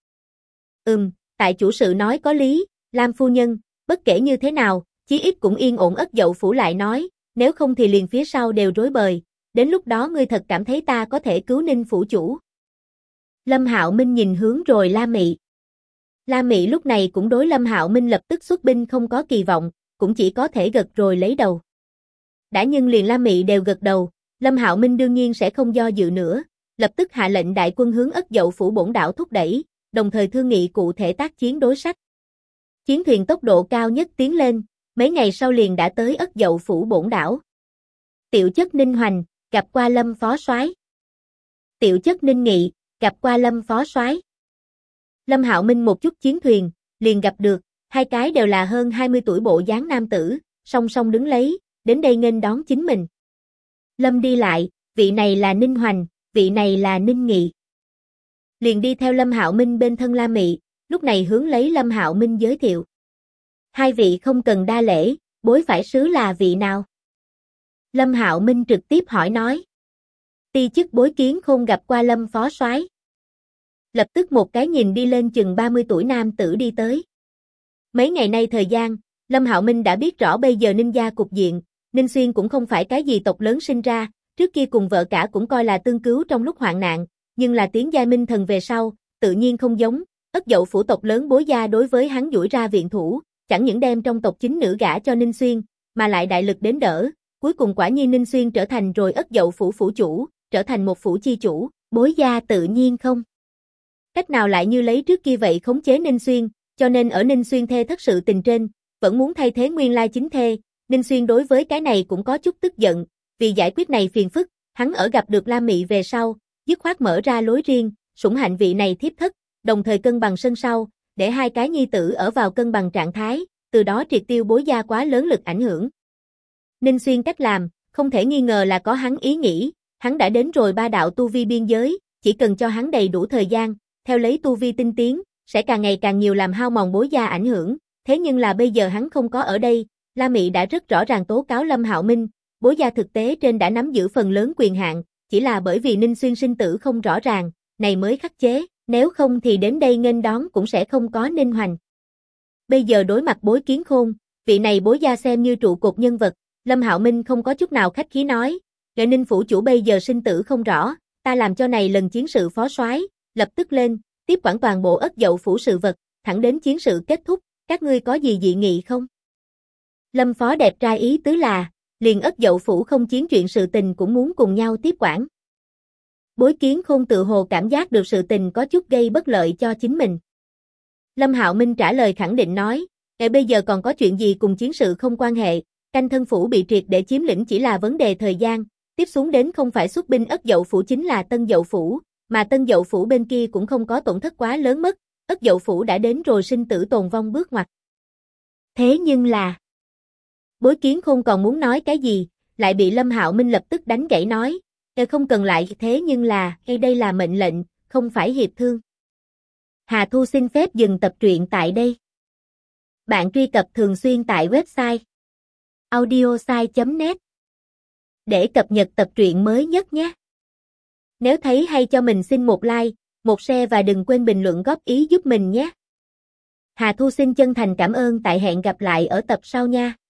Tại chủ sự nói có lý, Lam phu nhân, bất kể như thế nào, chí ít cũng yên ổn Ất Dậu Phủ lại nói, nếu không thì liền phía sau đều rối bời, đến lúc đó ngươi thật cảm thấy ta có thể cứu Ninh phủ chủ. Lâm Hạo Minh nhìn hướng rồi La Mị. La Mị lúc này cũng đối Lâm Hạo Minh lập tức xuất binh không có kỳ vọng, cũng chỉ có thể gật rồi lấy đầu. Đã nhưng liền La Mị đều gật đầu, Lâm Hạo Minh đương nhiên sẽ không do dự nữa, lập tức hạ lệnh đại quân hướng Ất Dậu phủ bổn đảo thúc đẩy, đồng thời thương nghị cụ thể tác chiến đối sách. Chiến thuyền tốc độ cao nhất tiến lên, mấy ngày sau liền đã tới Ất Dậu phủ bổn đảo. Tiểu chất Ninh Hoành, gặp qua Lâm phó soái. Tiểu chất Ninh Nghị, gặp qua Lâm phó soái. Lâm Hạo Minh một chút chiến thuyền, liền gặp được, hai cái đều là hơn 20 tuổi bộ dáng nam tử, song song đứng lấy, đến đây nghênh đón chính mình. Lâm đi lại, vị này là Ninh Hoành, vị này là Ninh Nghị. Liền đi theo Lâm Hạo Minh bên thân La Mị, lúc này hướng lấy Lâm Hạo Minh giới thiệu. Hai vị không cần đa lễ, bối phải sứ là vị nào? Lâm Hạo Minh trực tiếp hỏi nói. Ti chức Bối Kiến Khôn gặp qua Lâm phó soái. Lập tức một cái nhìn đi lên chừng 30 tuổi nam tử đi tới. Mấy ngày nay thời gian, Lâm Hạo Minh đã biết rõ bây giờ Ninh gia cục diện, Ninh Xuyên cũng không phải cái gì tộc lớn sinh ra, trước kia cùng vợ cả cũng coi là tương cứu trong lúc hoạn nạn, nhưng là tiến giai minh thần về sau, tự nhiên không giống, Ất Dậu phủ tộc lớn Bối gia đối với hắn duỗi ra viện thủ, chẳng những đem trong tộc chính nữ gả cho Ninh Xuyên, mà lại đại lực đến đỡ, cuối cùng quả nhiên Ninh Xuyên trở thành rồi Ất Dậu phủ phủ chủ, trở thành một phủ chi chủ, Bối gia tự nhiên không cách nào lại như lấy trước kia vậy khống chế Ninh Xuyên, cho nên ở Ninh Xuyên thê thất sự tình trên, vẫn muốn thay thế nguyên lai chính thê, Ninh Xuyên đối với cái này cũng có chút tức giận, vì giải quyết này phiền phức, hắn ở gặp được La Mị về sau, dứt khoát mở ra lối riêng, sủng hạnh vị này thiếp thất, đồng thời cân bằng sân sau, để hai cái nhi tử ở vào cân bằng trạng thái, từ đó triệt tiêu Bối gia quá lớn lực ảnh hưởng. Ninh Xuyên cách làm, không thể nghi ngờ là có hắn ý nghĩ, hắn đã đến rồi ba đạo tu vi biên giới, chỉ cần cho hắn đầy đủ thời gian, theo lấy tu vi tinh tiến, sẽ càng ngày càng nhiều làm hao mòn Bối gia ảnh hưởng, thế nhưng là bây giờ hắn không có ở đây, La Mị đã rất rõ ràng tố cáo Lâm Hạo Minh, Bối gia thực tế trên đã nắm giữ phần lớn quyền hạn, chỉ là bởi vì Ninh Xuyên sinh tử không rõ ràng, này mới khắc chế, nếu không thì đến đây nghênh đón cũng sẽ không có Ninh Hoành. Bây giờ đối mặt Bối Kiến Khôn, vị này Bối gia xem như trụ cột nhân vật, Lâm Hạo Minh không có chút nào khách khí nói, "Nghệ Ninh phủ chủ bây giờ sinh tử không rõ, ta làm cho này lần chiến sự phó soái, lập tức lên, tiếp quản toàn bộ Ất Dậu phủ sự vật, thẳng đến chiến sự kết thúc, các ngươi có gì dị nghị không?" Lâm phó đẹp trai ý tứ là, liền Ất Dậu phủ không chiến chuyện sự tình cũng muốn cùng nhau tiếp quản. Bối Kiến Khôn tự hồ cảm giác được sự tình có chút gây bất lợi cho chính mình. Lâm Hạo Minh trả lời khẳng định nói, bây giờ còn có chuyện gì cùng chiến sự không quan hệ, canh thân phủ bị triệt để chiếm lĩnh chỉ là vấn đề thời gian, tiếp xuống đến không phải xuất binh Ất Dậu phủ chính là Tân Dậu phủ, mà Tân Dậu phủ bên kia cũng không có tổn thất quá lớn mất, Ất Dậu phủ đã đến rồi sinh tử tồn vong bước ngoặt. Thế nhưng là, Bối Kiến Khôn còn muốn nói cái gì, lại bị Lâm Hạo Minh lập tức đánh gãy nói, không cần lại thế nhưng là, đây là mệnh lệnh, không phải hiệp thương. Hà Thu xin phép dừng tập truyện tại đây. Bạn truy cập thường xuyên tại website audiosai.net để cập nhật tập truyện mới nhất nhé. Nếu thấy hay cho mình xin một like, một share và đừng quên bình luận góp ý giúp mình nhé. Hà Thu xin chân thành cảm ơn, tại hẹn gặp lại ở tập sau nha.